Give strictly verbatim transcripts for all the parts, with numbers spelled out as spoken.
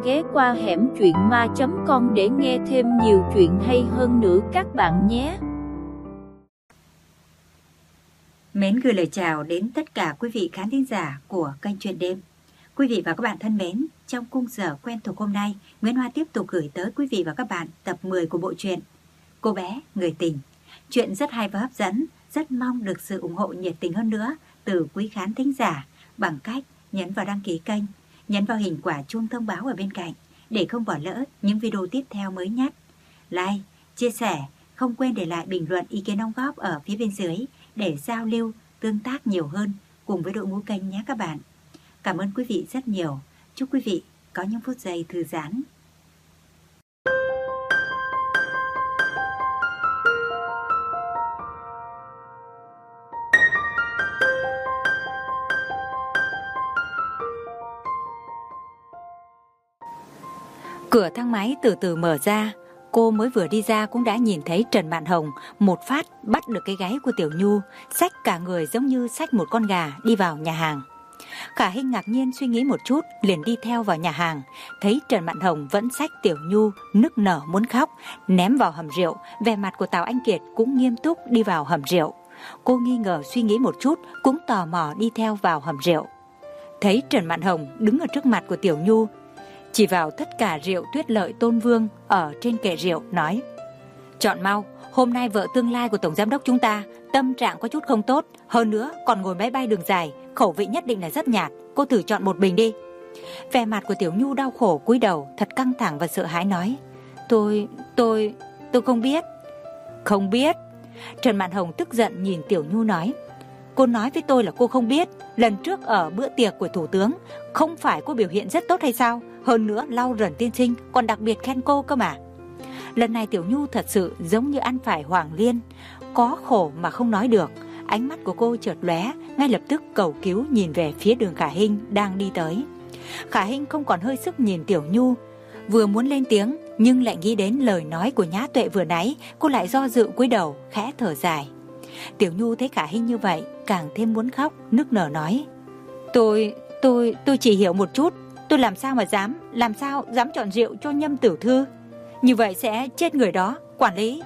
ghé qua hẻm truyện ma chấm com để nghe thêm nhiều chuyện hay hơn nữa các bạn nhé. Mến gửi lời chào đến tất cả quý vị khán thính giả của kênh Chuyện Đêm. Quý vị và các bạn thân mến, trong khung giờ quen thuộc hôm nay, Nguyễn Hoa tiếp tục gửi tới quý vị và các bạn tập mười của bộ truyện Cô bé người tình. Chuyện rất hay và hấp dẫn, rất mong được sự ủng hộ nhiệt tình hơn nữa từ quý khán thính giả bằng cách nhấn vào đăng ký kênh, nhấn vào hình quả chuông thông báo ở bên cạnh để không bỏ lỡ những video tiếp theo mới nhất. Like, chia sẻ, không quên để lại bình luận ý kiến đóng góp ở phía bên dưới để giao lưu, tương tác nhiều hơn cùng với đội ngũ kênh nhé các bạn. Cảm ơn quý vị rất nhiều. Chúc quý vị có những phút giây thư giãn. Cửa thang máy từ từ mở ra. Cô mới vừa đi ra cũng đã nhìn thấy Trần Mạn Hồng một phát bắt được cái gáy của Tiểu Nhu, xách cả người giống như xách một con gà đi vào nhà hàng. Khả Hinh ngạc nhiên suy nghĩ một chút, liền đi theo vào nhà hàng. Thấy Trần Mạn Hồng vẫn xách Tiểu Nhu nức nở muốn khóc, ném vào hầm rượu. Vẻ mặt của Tào Anh Kiệt cũng nghiêm túc đi vào hầm rượu. Cô nghi ngờ suy nghĩ một chút, cũng tò mò đi theo vào hầm rượu. Thấy Trần Mạn Hồng đứng ở trước mặt của Tiểu Nhu, chỉ vào tất cả rượu Tuyết Lợi Tôn Vương ở trên kệ rượu nói: chọn mau, hôm nay vợ tương lai của tổng giám đốc chúng ta tâm trạng có chút không tốt, hơn nữa còn ngồi máy bay đường dài, khẩu vị nhất định là rất nhạt, cô thử chọn một bình đi. Vẻ mặt của Tiểu Nhu đau khổ cúi đầu, thật căng thẳng và sợ hãi nói: Tôi, tôi, tôi không biết. Không biết? Trần Mạn Hồng tức giận nhìn Tiểu Nhu nói: Cô nói với tôi là cô không biết, lần trước ở bữa tiệc của thủ tướng, không phải cô biểu hiện rất tốt hay sao? Hơn nữa Lau Rẩn tiên sinh còn đặc biệt khen cô cơ mà. Lần này Tiểu Nhu thật sự giống như ăn phải Hoàng Liên, có khổ mà không nói được. Ánh mắt của cô chợt lóe, ngay lập tức cầu cứu nhìn về phía đường Khả Hinh đang đi tới. Khả Hinh không còn hơi sức nhìn Tiểu Nhu, vừa muốn lên tiếng nhưng lại nghĩ đến lời nói của Nhã Tuệ vừa nãy, cô lại do dự cúi đầu khẽ thở dài. Tiểu Nhu thấy Khả Hinh như vậy càng thêm muốn khóc, nức nở nói: Tôi, tôi, tôi chỉ hiểu một chút, tôi làm sao mà dám, làm sao dám chọn rượu cho Nhâm tiểu thư, như vậy sẽ chết người đó, quản lý.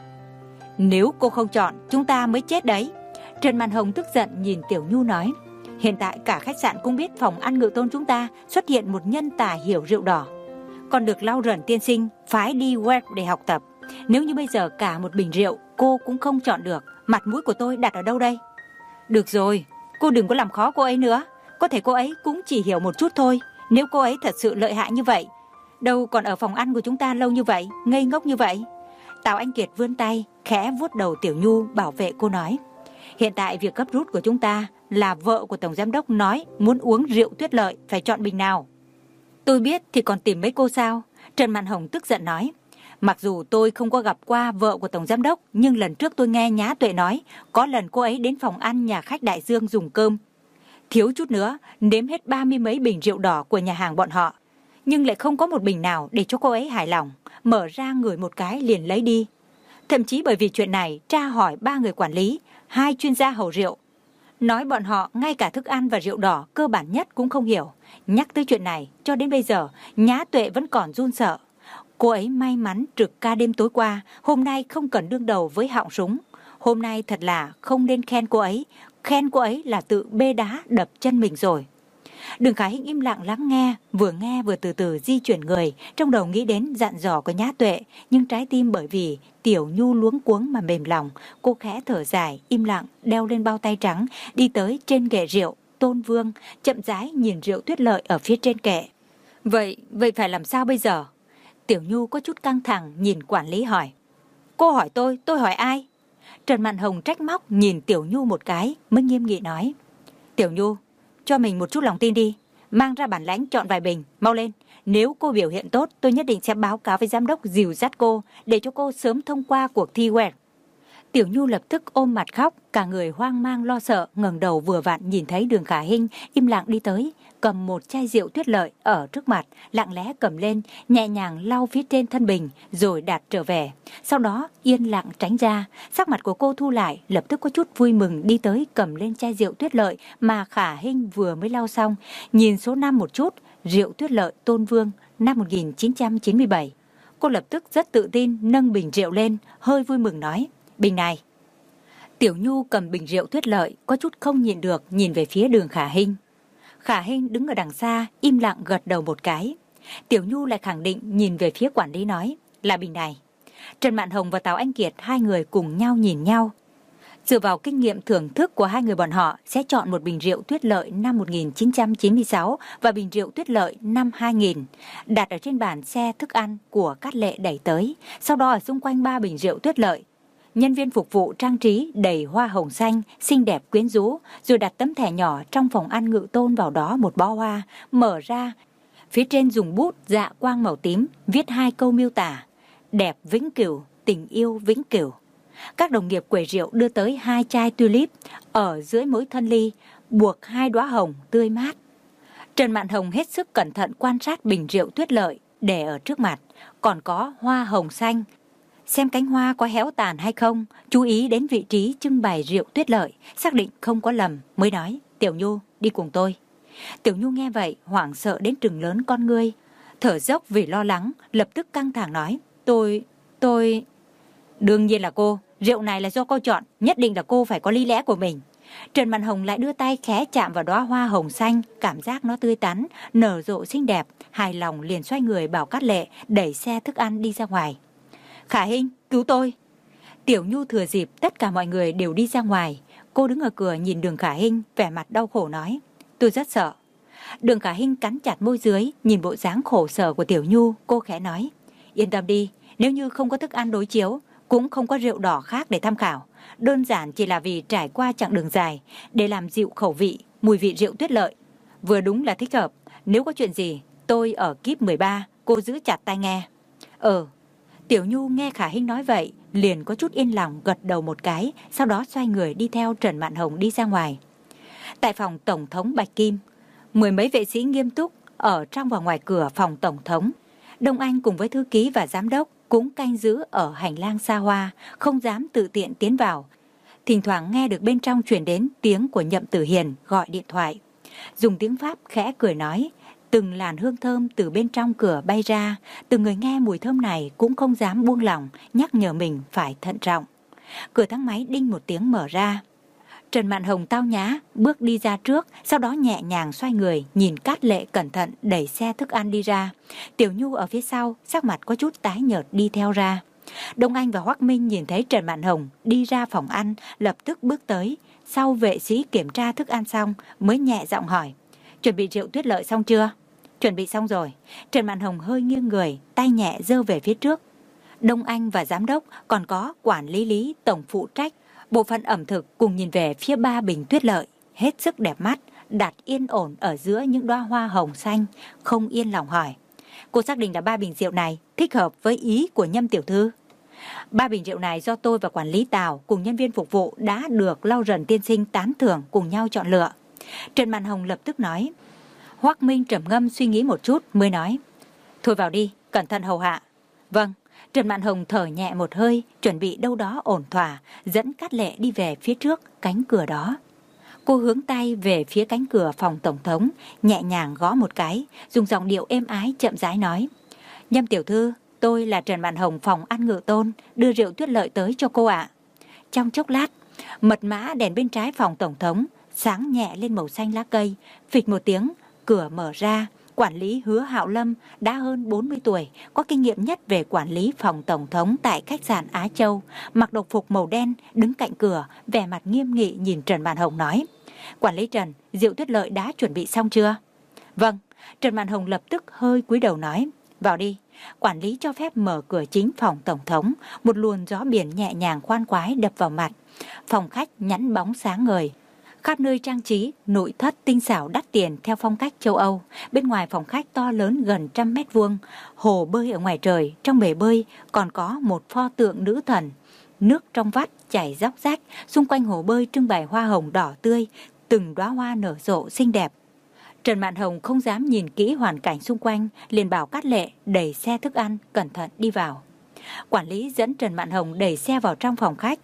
Nếu cô không chọn, chúng ta mới chết đấy. Trần Mạn Hồng tức giận nhìn Tiểu Nhu nói: hiện tại cả khách sạn cũng biết phòng ăn Ngự Tôn chúng ta xuất hiện một nhân tài hiểu rượu đỏ, còn được Lau Rẩn tiên sinh phái đi Wales để học tập. Nếu như bây giờ cả một bình rượu cô cũng không chọn được, mặt mũi của tôi đặt ở đâu đây? Được rồi, cô đừng có làm khó cô ấy nữa. Có thể cô ấy cũng chỉ hiểu một chút thôi. Nếu cô ấy thật sự lợi hại như vậy, đâu còn ở phòng ăn của chúng ta lâu như vậy, ngây ngốc như vậy. Tào Anh Kiệt vươn tay khẽ vuốt đầu Tiểu Nhu bảo vệ cô nói: hiện tại việc gấp rút của chúng ta là vợ của tổng giám đốc nói muốn uống rượu Tuyết Lợi, phải chọn bình nào. Tôi biết thì còn tìm mấy cô sao? Trần Mạn Hồng tức giận nói: mặc dù tôi không có gặp qua vợ của tổng giám đốc, nhưng lần trước tôi nghe Nhã Tuệ nói có lần cô ấy đến phòng ăn nhà khách Đại Dương dùng cơm, thiếu chút nữa nếm hết ba mươi mấy bình rượu đỏ của nhà hàng bọn họ, nhưng lại không có một bình nào để cho cô ấy hài lòng, mở ra ngửi một cái liền lấy đi. Thậm chí bởi vì chuyện này tra hỏi ba người quản lý, hai chuyên gia hầu rượu, nói bọn họ ngay cả thức ăn và rượu đỏ cơ bản nhất cũng không hiểu. Nhắc tới chuyện này cho đến bây giờ Nhã Tuệ vẫn còn run sợ. Cô ấy may mắn trực ca đêm tối qua, hôm nay không cần đương đầu với họng súng. Hôm nay thật là không nên khen cô ấy, khen cô ấy là tự bê đá đập chân mình rồi. Đường Khả Hinh im lặng lắng nghe, vừa nghe vừa từ từ di chuyển người, trong đầu nghĩ đến dặn dò của Nhã Tuệ, nhưng trái tim bởi vì Tiểu Nhu luống cuống mà mềm lòng. Cô khẽ thở dài, im lặng đeo lên bao tay trắng, đi tới trên kệ rượu Tôn Vương, chậm rãi nhìn rượu Tuyết Lợi ở phía trên kệ. Vậy, vậy phải làm sao bây giờ? Tiểu Nhu có chút căng thẳng nhìn quản lý hỏi: cô hỏi tôi, tôi hỏi ai? Trần Mạn Hồng trách móc nhìn Tiểu Nhu một cái mới nghiêm nghị nói: Tiểu Nhu, cho mình một chút lòng tin đi, mang ra bản lãnh chọn vài bình, mau lên. Nếu cô biểu hiện tốt, tôi nhất định sẽ báo cáo với giám đốc dìu dắt cô, để cho cô sớm thông qua cuộc thi Wales. Tiểu Nhu lập tức ôm mặt khóc, cả người hoang mang lo sợ, ngẩng đầu vừa vặn nhìn thấy Đường Khả Hinh im lặng đi tới, cầm một chai rượu Tuyết Lợi ở trước mặt, lặng lẽ cầm lên, nhẹ nhàng lau phía trên thân bình rồi đặt trở về. Sau đó yên lặng tránh ra. Sắc mặt của cô thu lại, lập tức có chút vui mừng đi tới cầm lên chai rượu Tuyết Lợi mà Khả Hinh vừa mới lau xong, nhìn số năm một chút, rượu Tuyết Lợi Tôn Vương năm một nghìn chín trăm chín mươi bảy. Cô lập tức rất tự tin nâng bình rượu lên, hơi vui mừng nói, bình này. Tiểu Nhu cầm bình rượu Tuyết Lợi, có chút không nhịn được nhìn về phía Đường Khả Hinh. Khả Hinh đứng ở đằng xa, im lặng gật đầu một cái. Tiểu Nhu lại khẳng định nhìn về phía quản lý nói, là bình này. Trần Mạn Hồng và Tào Anh Kiệt hai người cùng nhau nhìn nhau. Dựa vào kinh nghiệm thưởng thức của hai người bọn họ sẽ chọn một bình rượu Tuyết Lợi năm một nghìn chín trăm chín mươi sáu và bình rượu Tuyết Lợi năm hai nghìn, đặt ở trên bàn xe thức ăn của Cát Lệ đẩy tới. Sau đó ở xung quanh ba bình rượu Tuyết Lợi, nhân viên phục vụ trang trí đầy hoa hồng xanh, xinh đẹp quyến rũ, rồi đặt tấm thẻ nhỏ trong phòng ăn Ngự Tôn vào đó một bó hoa, mở ra. Phía trên dùng bút dạ quang màu tím, viết hai câu miêu tả, đẹp vĩnh cửu, tình yêu vĩnh cửu. Các đồng nghiệp quầy rượu đưa tới hai chai tulip, ở dưới mỗi thân ly, buộc hai đóa hồng tươi mát. Trần Mạn Hồng hết sức cẩn thận quan sát bình rượu Tuyết Lợi để ở trước mặt, còn có hoa hồng xanh. Xem cánh hoa có héo tàn hay không, chú ý đến vị trí trưng bày rượu Tuyết Lợi, xác định không có lầm mới nói, Tiểu Nhu, đi cùng tôi. Tiểu Nhu nghe vậy, hoảng sợ đến trừng lớn con ngươi, thở dốc vì lo lắng, lập tức căng thẳng nói, tôi, tôi... Đương nhiên là cô, rượu này là do cô chọn, nhất định là cô phải có lý lẽ của mình. Trần Mạn Hồng lại đưa tay khẽ chạm vào đóa hoa hồng xanh, cảm giác nó tươi tắn, nở rộ xinh đẹp, hài lòng liền xoay người bảo Cát Lệ đẩy xe thức ăn đi ra ngoài. Khả Hinh, cứu tôi. Tiểu Nhu thừa dịp tất cả mọi người đều đi ra ngoài, cô đứng ở cửa nhìn Đường Khả Hinh, vẻ mặt đau khổ nói, tôi rất sợ. Đường Khả Hinh cắn chặt môi dưới, nhìn bộ dáng khổ sở của Tiểu Nhu, cô khẽ nói, yên tâm đi, nếu như không có thức ăn đối chiếu, cũng không có rượu đỏ khác để tham khảo, đơn giản chỉ là vì trải qua chặng đường dài để làm dịu khẩu vị, mùi vị rượu Tuyết Lợi. Vừa đúng là thích hợp, nếu có chuyện gì, tôi ở kíp mười ba, cô giữ chặt tai nghe. Ờ, Tiểu Nhu nghe Khả Hinh nói vậy, liền có chút yên lòng gật đầu một cái, sau đó xoay người đi theo Trần Mạn Hồng đi ra ngoài. Tại phòng Tổng thống Bạch Kim, mười mấy vệ sĩ nghiêm túc ở trong và ngoài cửa phòng Tổng thống. Đông Anh cùng với thư ký và giám đốc cũng canh giữ ở hành lang xa hoa, không dám tự tiện tiến vào. Thỉnh thoảng nghe được bên trong truyền đến tiếng của Nhậm Tử Hiền gọi điện thoại. Dùng tiếng Pháp khẽ cười nói, từng làn hương thơm từ bên trong cửa bay ra, từng người nghe mùi thơm này cũng không dám buông lỏng, nhắc nhở mình phải thận trọng. Cửa thang máy đinh một tiếng mở ra. Trần Mạn Hồng tao nhã bước đi ra trước, sau đó nhẹ nhàng xoay người nhìn Cát Lệ cẩn thận đẩy xe thức ăn đi ra. Tiểu Nhu ở phía sau, sắc mặt có chút tái nhợt đi theo ra. Đông Anh và Hoắc Minh nhìn thấy Trần Mạn Hồng đi ra phòng ăn, lập tức bước tới. Sau vệ sĩ kiểm tra thức ăn xong mới nhẹ giọng hỏi, chuẩn bị rượu Tuyết Lợi xong chưa? Chuẩn bị xong rồi. Trần Mạn Hồng hơi nghiêng người, tay nhẹ giơ về phía trước. Đông Anh và giám đốc, còn có quản lý lý tổng phụ trách bộ phận ẩm thực cùng nhìn về phía ba bình Tuyết Lợi, hết sức đẹp mắt, đặt yên ổn ở giữa những đóa hoa hồng xanh, không yên lòng hỏi, cô xác định là ba bình rượu này thích hợp với ý của Nhâm tiểu thư? Ba bình rượu này do tôi và quản lý Tào cùng nhân viên phục vụ đã được Lau Rần tiên sinh tán thưởng cùng nhau chọn lựa. Trần Mạn Hồng lập tức nói. Hoắc Minh trầm ngâm suy nghĩ một chút mới nói, thôi vào đi, cẩn thận hầu hạ. Vâng. Trần Mạn Hồng thở nhẹ một hơi, chuẩn bị đâu đó ổn thỏa, dẫn Cát Lệ đi về phía trước cánh cửa đó. Cô hướng tay về phía cánh cửa phòng Tổng thống, nhẹ nhàng gõ một cái, dùng giọng điệu êm ái chậm rãi nói, Nhâm tiểu thư, tôi là Trần Mạn Hồng phòng ăn Ngự Tôn, đưa rượu Tuyết Lợi tới cho cô ạ. Trong chốc lát, mật mã đèn bên trái phòng Tổng thống sáng nhẹ lên màu xanh lá cây, phịch một tiếng, cửa mở ra. Quản lý Hứa Hạo Lâm đã hơn bốn mươi tuổi, có kinh nghiệm nhất về quản lý phòng Tổng thống tại khách sạn Á Châu, mặc đồng phục màu đen, đứng cạnh cửa, vẻ mặt nghiêm nghị nhìn Trần Mạn Hồng nói, quản lý Trần, rượu Tuyết Lợi đã chuẩn bị xong chưa? Vâng. Trần Mạn Hồng lập tức hơi cúi đầu nói, vào đi. Quản lý cho phép mở cửa chính phòng Tổng thống, một luồng gió biển nhẹ nhàng khoan khoái đập vào mặt. Phòng khách nhẵn bóng sáng ngời, khắp nơi trang trí, nội thất tinh xảo đắt tiền theo phong cách châu Âu. Bên ngoài phòng khách to lớn gần trăm mét vuông, hồ bơi ở ngoài trời, trong bể bơi còn có một pho tượng nữ thần. Nước trong vắt chảy róc rách, xung quanh hồ bơi trưng bày hoa hồng đỏ tươi, từng đóa hoa nở rộ xinh đẹp. Trần Mạn Hồng không dám nhìn kỹ hoàn cảnh xung quanh, liền bảo Cát Lệ đẩy xe thức ăn cẩn thận đi vào. Quản lý dẫn Trần Mạn Hồng đẩy xe vào trong phòng khách.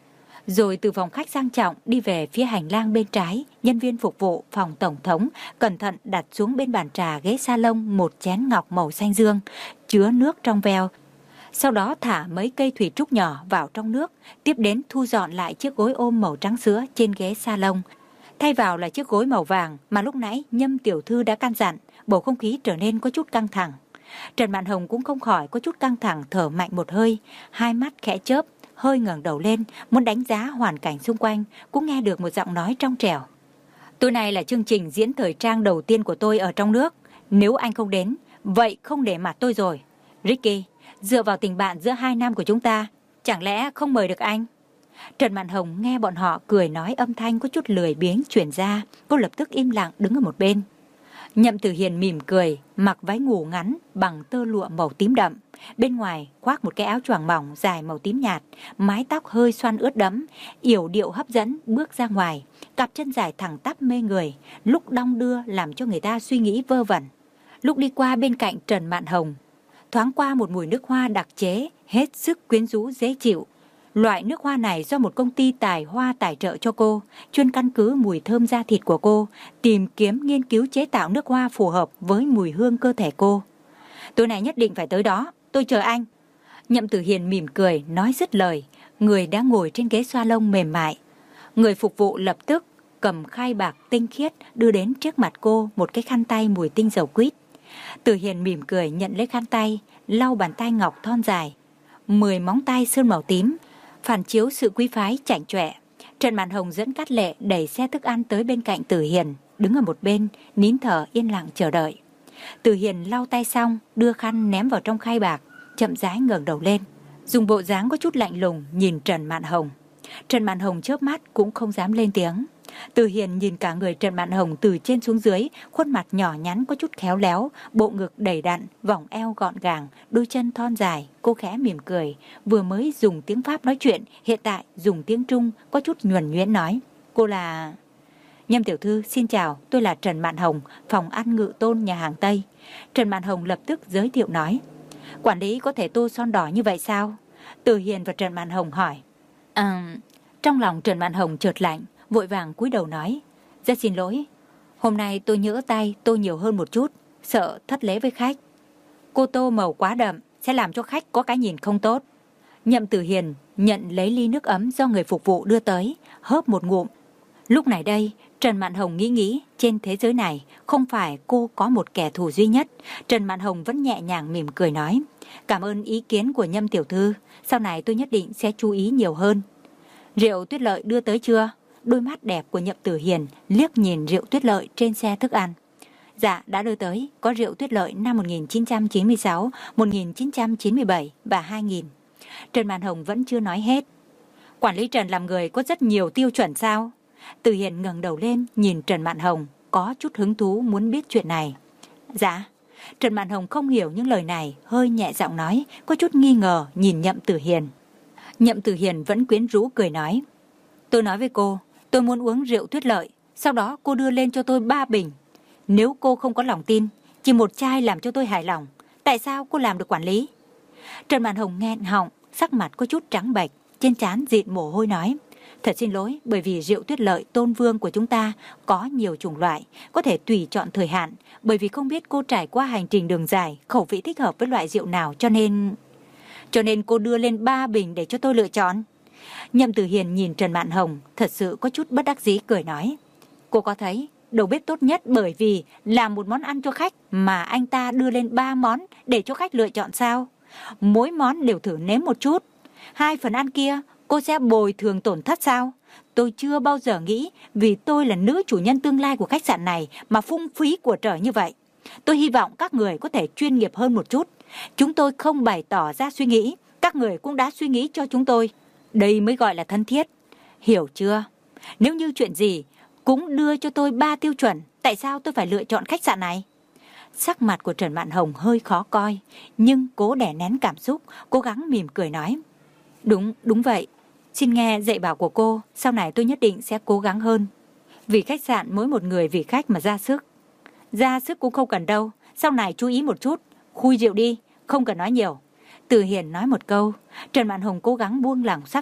Rồi từ phòng khách sang trọng đi về phía hành lang bên trái, nhân viên phục vụ phòng tổng thống cẩn thận đặt xuống bên bàn trà ghế salon một chén ngọc màu xanh dương, chứa nước trong veo. Sau đó thả mấy cây thủy trúc nhỏ vào trong nước, tiếp đến thu dọn lại chiếc gối ôm màu trắng sữa trên ghế salon. Thay vào là chiếc gối màu vàng mà lúc nãy Nhâm tiểu thư đã căn dặn, bầu không khí trở nên có chút căng thẳng. Trần Mạn Hồng cũng không khỏi có chút căng thẳng, thở mạnh một hơi, hai mắt khẽ chớp, hơi ngẩng đầu lên, muốn đánh giá hoàn cảnh xung quanh, cũng nghe được một giọng nói trong trẻo. Tối nay là chương trình diễn thời trang đầu tiên của tôi ở trong nước. Nếu anh không đến, vậy không để mặt tôi rồi. Ricky, dựa vào tình bạn giữa hai năm của chúng ta, chẳng lẽ không mời được anh? Trần Mạn Hồng nghe bọn họ cười nói, âm thanh có chút lười biếng truyền ra, cô lập tức im lặng đứng ở một bên. Nhậm Tử Hiền mỉm cười, mặc váy ngủ ngắn bằng tơ lụa màu tím đậm, bên ngoài khoác một cái áo choàng mỏng dài màu tím nhạt, mái tóc hơi xoăn ướt đẫm, yểu điệu hấp dẫn bước ra ngoài, cặp chân dài thẳng tắp mê người, lúc đong đưa làm cho người ta suy nghĩ vơ vẩn. Lúc đi qua bên cạnh Trần Mạn Hồng, thoáng qua một mùi nước hoa đặc chế hết sức quyến rũ dễ chịu. Loại nước hoa này do một công ty tài hoa tài trợ cho cô, chuyên căn cứ mùi thơm da thịt của cô, tìm kiếm nghiên cứu chế tạo nước hoa phù hợp với mùi hương cơ thể cô. Tối nay nhất định phải tới đó, tôi chờ anh. Nhậm Tử Hiền mỉm cười, nói dứt lời, người đã ngồi trên ghế salon mềm mại. Người phục vụ lập tức cầm khay bạc tinh khiết đưa đến trước mặt cô một cái khăn tay mùi tinh dầu quýt. Tử Hiền mỉm cười nhận lấy khăn tay, lau bàn tay ngọc thon dài, mười móng tay sơn màu tím, phản chiếu sự quý phái chảnh chọe. Trần Mạn Hồng dẫn Cát Lệ đẩy xe thức ăn tới bên cạnh Tử Hiền, đứng ở một bên, nín thở yên lặng chờ đợi. Tử Hiền lau tay xong, đưa khăn ném vào trong khay bạc, chậm rãi ngẩng đầu lên, dùng bộ dáng có chút lạnh lùng nhìn Trần Mạn Hồng. Trần Mạn Hồng chớp mắt cũng không dám lên tiếng. Tử Hiền nhìn cả người Trần Mạn Hồng từ trên xuống dưới, khuôn mặt nhỏ nhắn có chút khéo léo, bộ ngực đầy đặn, vòng eo gọn gàng, đôi chân thon dài. Cô khẽ mỉm cười, vừa mới dùng tiếng Pháp nói chuyện, hiện tại dùng tiếng Trung có chút nhuần nhuyễn nói. Cô là... Nhâm tiểu thư, xin chào, tôi là Trần Mạn Hồng, phòng ăn Ngự Tôn nhà hàng Tây. Trần Mạn Hồng lập tức giới thiệu nói. Quản lý có thể tô son đỏ như vậy sao? Tử Hiền và Trần Mạn Hồng hỏi. À, trong lòng Trần Mạn Hồng chợt lạnh, vội vàng cúi đầu nói. Rất xin lỗi, hôm nay tôi nhỡ tay tô nhiều hơn một chút, sợ thất lễ với khách. Cô tô màu quá đậm sẽ làm cho khách có cái nhìn không tốt. Nhậm Tử Hiền nhận lấy ly nước ấm do người phục vụ đưa tới, hớp một ngụm. Lúc này đây, Trần Mạn Hồng nghĩ nghĩ, trên thế giới này không phải cô có một kẻ thù duy nhất. Trần Mạn Hồng vẫn nhẹ nhàng mỉm cười nói. Cảm ơn ý kiến của Nhâm tiểu thư, sau này tôi nhất định sẽ chú ý nhiều hơn. Rượu Tuyết Lợi đưa tới chưa? Đôi mắt đẹp của Nhậm Tử Hiền liếc nhìn rượu Tuyết Lợi trên xe thức ăn. Dạ, đã đưa tới, có rượu Tuyết Lợi năm một nghìn chín trăm chín mươi sáu, một nghìn chín trăm chín mươi bảy và hai nghìn. Trần Mạn Hồng vẫn chưa nói hết. Quản lý Trần làm người có rất nhiều tiêu chuẩn sao? Tử Hiền ngẩng đầu lên nhìn Trần Mạn Hồng, có chút hứng thú muốn biết chuyện này. Dạ. Trần Mạn Hồng không hiểu những lời này, hơi nhẹ giọng nói, có chút nghi ngờ nhìn Nhậm Tử Hiền. Nhậm Tử Hiền vẫn quyến rũ cười nói. Tôi nói với cô, tôi muốn uống rượu Tuyết Lợi, sau đó cô đưa lên cho tôi ba bình. Nếu cô không có lòng tin, chỉ một chai làm cho tôi hài lòng, tại sao cô làm được quản lý? Trần Mạn Hồng nghẹn họng, sắc mặt có chút trắng bệch, trên trán dịn mồ hôi nói. Thật xin lỗi, bởi vì rượu Tuyết Lợi Tôn Vương của chúng ta có nhiều chủng loại, có thể tùy chọn thời hạn, bởi vì không biết cô trải qua hành trình đường dài, khẩu vị thích hợp với loại rượu nào, cho nên... Cho nên cô đưa lên ba bình để cho tôi lựa chọn. Nhậm Tử Hiền nhìn Trần Mạn Hồng, thật sự có chút bất đắc dĩ cười nói. Cô có thấy, đầu bếp tốt nhất bởi vì làm một món ăn cho khách mà anh ta đưa lên ba món để cho khách lựa chọn sao? Mỗi món đều thử nếm một chút. Hai phần ăn kia, cô sẽ bồi thường tổn thất sao? Tôi chưa bao giờ nghĩ vì tôi là nữ chủ nhân tương lai của khách sạn này mà phung phí của trời như vậy. Tôi hy vọng các người có thể chuyên nghiệp hơn một chút. Chúng tôi không bày tỏ ra suy nghĩ, các người cũng đã suy nghĩ cho chúng tôi. Đây mới gọi là thân thiết. Hiểu chưa? Nếu như chuyện gì cũng đưa cho tôi ba tiêu chuẩn, tại sao tôi phải lựa chọn khách sạn này? Sắc mặt của Trần Mạn Hồng hơi khó coi, nhưng cố đè nén cảm xúc, cố gắng mỉm cười nói. Đúng, đúng vậy. Xin nghe dạy bảo của cô, sau này tôi nhất định sẽ cố gắng hơn. Vì khách sạn mỗi một người vì khách mà ra sức. Ra sức cũng không cần đâu, sau này chú ý một chút, khui rượu đi, không cần nói nhiều. Tử Hiền nói một câu, Trần Mạn Hồng cố gắng buông lỏng sắc mặt,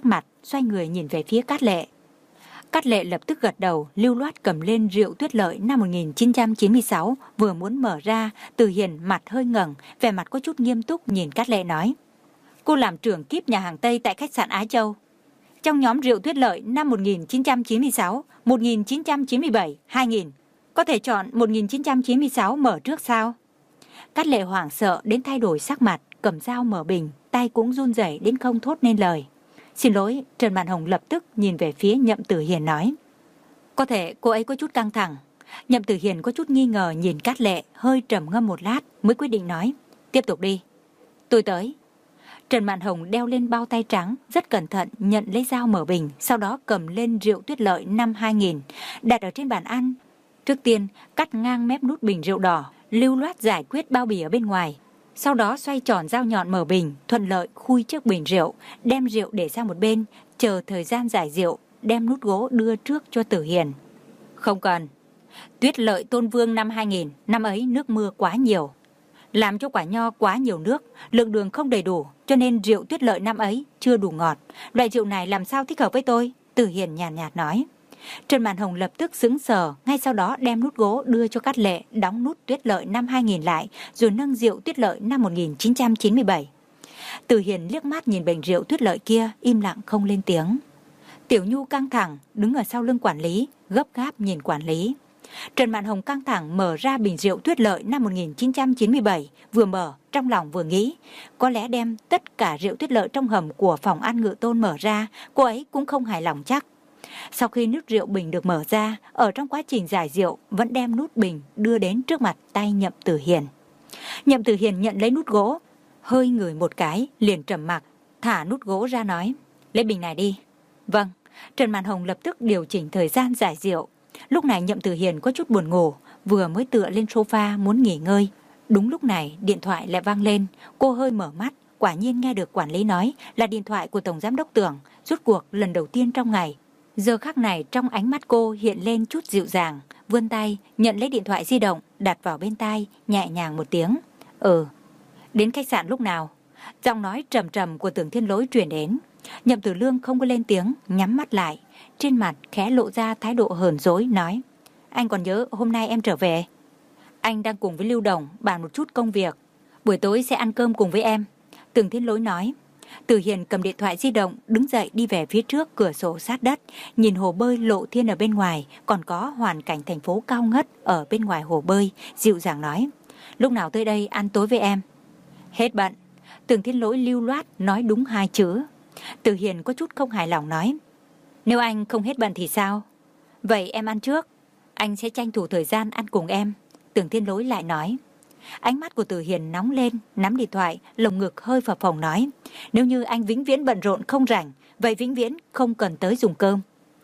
xoay người nhìn về phía Cát Lệ. Cát Lệ lập tức gật đầu, lưu loát cầm lên rượu Tuyết Lợi năm một nghìn chín trăm chín mươi sáu, vừa muốn mở ra, Từ Hiền mặt hơi ngẩng, vẻ mặt có chút nghiêm túc nhìn Cát Lệ nói: Cô làm trưởng kíp nhà hàng Tây tại khách sạn Á Châu. Trong nhóm rượu Tuyết Lợi năm một nghìn chín trăm chín mươi sáu, một nghìn chín trăm chín mươi bảy, hai nghìn, có thể chọn một nghìn chín trăm chín mươi sáu mở trước sao? Cát Lệ hoảng sợ đến thay đổi sắc mặt, cầm dao mở bình, tay cũng run rẩy đến không thốt nên lời. Xin lỗi, Trần Mạn Hồng lập tức nhìn về phía Nhậm Tử Hiền nói: Có thể cô ấy có chút căng thẳng. Nhậm Tử Hiền có chút nghi ngờ nhìn Cát Lệ, hơi trầm ngâm một lát mới quyết định nói: Tiếp tục đi. Tôi tới. Trần Mạn Hồng đeo lên bao tay trắng, rất cẩn thận nhận lấy dao mở bình, sau đó cầm lên rượu Tuyết Lợi năm hai nghìn, đặt ở trên bàn ăn. Trước tiên, cắt ngang mép nút bình rượu đỏ, lưu loát giải quyết bao bì ở bên ngoài. Sau đó xoay tròn dao nhọn mở bình, thuận lợi khui chiếc bình rượu, đem rượu để sang một bên, chờ thời gian giải rượu, đem nút gỗ đưa trước cho Tử Hiền. Không cần. Tuyết Lợi Tôn Vương năm hai nghìn, năm ấy nước mưa quá nhiều, làm cho quả nho quá nhiều nước, lượng đường không đầy đủ, cho nên rượu Tuyết Lợi năm ấy chưa đủ ngọt. Loại rượu này làm sao thích hợp với tôi? Tử Hiền nhàn nhạt, nhạt nói. Trần Mạn Hồng lập tức sững sờ, ngay sau đó đem nút gỗ đưa cho Cát Lệ, đóng nút Tuyết Lợi năm hai nghìn lại, rồi nâng rượu Tuyết Lợi năm một nghìn chín trăm chín mươi bảy. Tử Hiền liếc mắt nhìn bình rượu Tuyết Lợi kia, im lặng không lên tiếng. Tiểu Nhu căng thẳng, đứng ở sau lưng quản lý, gấp gáp nhìn quản lý. Trần Mạn Hồng căng thẳng mở ra bình rượu Tuyết Lợi năm một nghìn chín trăm chín mươi bảy, vừa mở, trong lòng vừa nghĩ, có lẽ đem tất cả rượu Tuyết Lợi trong hầm của phòng ăn Ngự Tôn mở ra, cô ấy cũng không hài lòng chắc. Sau khi nút rượu bình được mở ra, ở trong quá trình giải rượu vẫn đem nút bình đưa đến trước mặt tay Nhậm Tử Hiền. Nhậm Tử Hiền nhận lấy nút gỗ, hơi ngửi một cái, liền trầm mặc, thả nút gỗ ra nói: Lấy bình này đi. Vâng. Trần Mạn Hồng lập tức điều chỉnh thời gian giải rượu. Lúc này Nhậm Tử Hiền có chút buồn ngủ, vừa mới tựa lên sofa muốn nghỉ ngơi. Đúng lúc này điện thoại lại vang lên, cô hơi mở mắt, quả nhiên nghe được quản lý nói là điện thoại của Tổng Giám đốc Tưởng, rốt cuộc lần đầu tiên trong ngày. Giờ khắc này trong ánh mắt cô hiện lên chút dịu dàng, vươn tay nhận lấy điện thoại di động, đặt vào bên tai, nhẹ nhàng một tiếng. Ừ. Đến khách sạn lúc nào? Giọng nói trầm trầm của Tưởng Thiên Lỗi truyền đến. Nhậm Tử Lương không có lên tiếng, nhắm mắt lại, trên mặt khẽ lộ ra thái độ hờn dỗi, nói: Anh còn nhớ hôm nay em trở về? Anh đang cùng với Lưu Đồng bàn một chút công việc, buổi tối sẽ ăn cơm cùng với em. Tưởng Thiên Lỗi nói. Tử Hiền cầm điện thoại di động, đứng dậy đi về phía trước cửa sổ sát đất, nhìn hồ bơi lộ thiên ở bên ngoài, còn có hoàn cảnh thành phố cao ngất ở bên ngoài hồ bơi, dịu dàng nói: Lúc nào tới đây ăn tối với em? Hết bận. Tưởng Thiên Lỗi lưu loát nói đúng hai chữ. Tử Hiền có chút không hài lòng nói: Nếu anh không hết bận thì sao? Vậy em ăn trước, anh sẽ tranh thủ thời gian ăn cùng em. Tưởng Thiên Lỗi lại nói. Ánh mắt của Tử Hiền nóng lên, nắm điện thoại, lồng ngực hơi phập phồng nói: Nếu như anh vĩnh viễn bận rộn không rảnh, vậy vĩnh viễn không cần tới dùng cơm.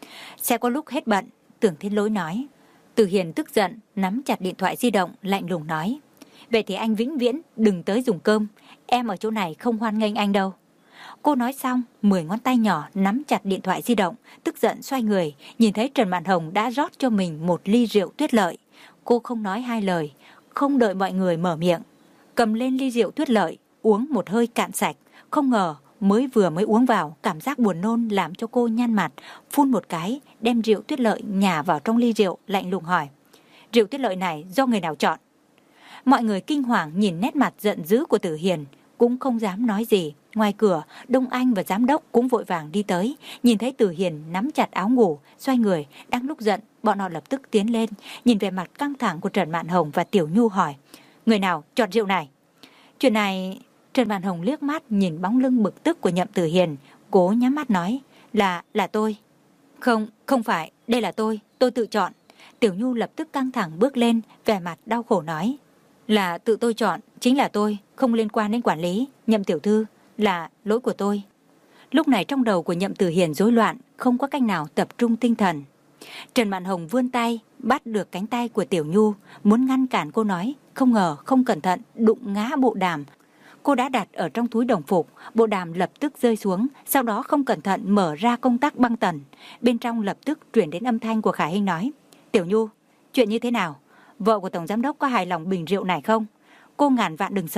Sẽ có lúc hết bận, Tưởng Thiên Lỗi nói. Tử Hiền tức giận, nắm chặt điện thoại di động, lạnh lùng nói: Vậy thì anh vĩnh viễn đừng tới dùng cơm, em ở chỗ này không hoan nghênh anh đâu. Cô nói xong, mười ngón tay nhỏ nắm chặt điện thoại di động, tức giận xoay người, nhìn thấy Trần Mạn Hồng đã rót cho mình một ly rượu Tuyết Lợi. Cô không nói hai lời, không đợi mọi người mở miệng, cầm lên ly rượu Tuyết Lợi, uống một hơi cạn sạch. Không ngờ, mới vừa mới uống vào, cảm giác buồn nôn làm cho cô nhăn mặt, phun một cái, đem rượu Tuyết Lợi nhả vào trong ly rượu, lạnh lùng hỏi: Rượu Tuyết Lợi này do người nào chọn? Mọi người kinh hoàng nhìn nét mặt giận dữ của Tử Hiền, cũng không dám nói gì. Ngoài cửa, Đông Anh và giám đốc cũng vội vàng đi tới, nhìn thấy Tử Hiền nắm chặt áo ngủ, xoay người, đang lúc giận, bọn họ lập tức tiến lên, nhìn về mặt căng thẳng của Trần Mạn Hồng và Tiểu Nhu hỏi: Người nào chọn rượu này? Chuyện này... Trần Mạn Hồng liếc mắt nhìn bóng lưng bực tức của Nhậm Tử Hiền, cố nhắm mắt nói: Là, là tôi. Không, không phải, đây là tôi, tôi tự chọn. Tiểu Nhu lập tức căng thẳng bước lên, vẻ mặt đau khổ nói: Là tự tôi chọn, chính là tôi, không liên quan đến quản lý. Nhậm tiểu thư, là lỗi của tôi. Lúc này trong đầu của Nhậm Tử Hiền rối loạn, không có cách nào tập trung tinh thần. Trần Mạn Hồng vươn tay, bắt được cánh tay của Tiểu Nhu, muốn ngăn cản cô nói, không ngờ không cẩn thận đụng ngã bộ đàm. Cô đã đặt ở trong túi đồng phục, bộ đàm lập tức rơi xuống, sau đó không cẩn thận mở ra công tắc băng tần. Bên trong lập tức truyền đến âm thanh của Khải Hinh nói: Tiểu Nhu, chuyện như thế nào? Vợ của Tổng Giám đốc có hài lòng bình rượu này không? Cô ngàn vạn đừng sợ,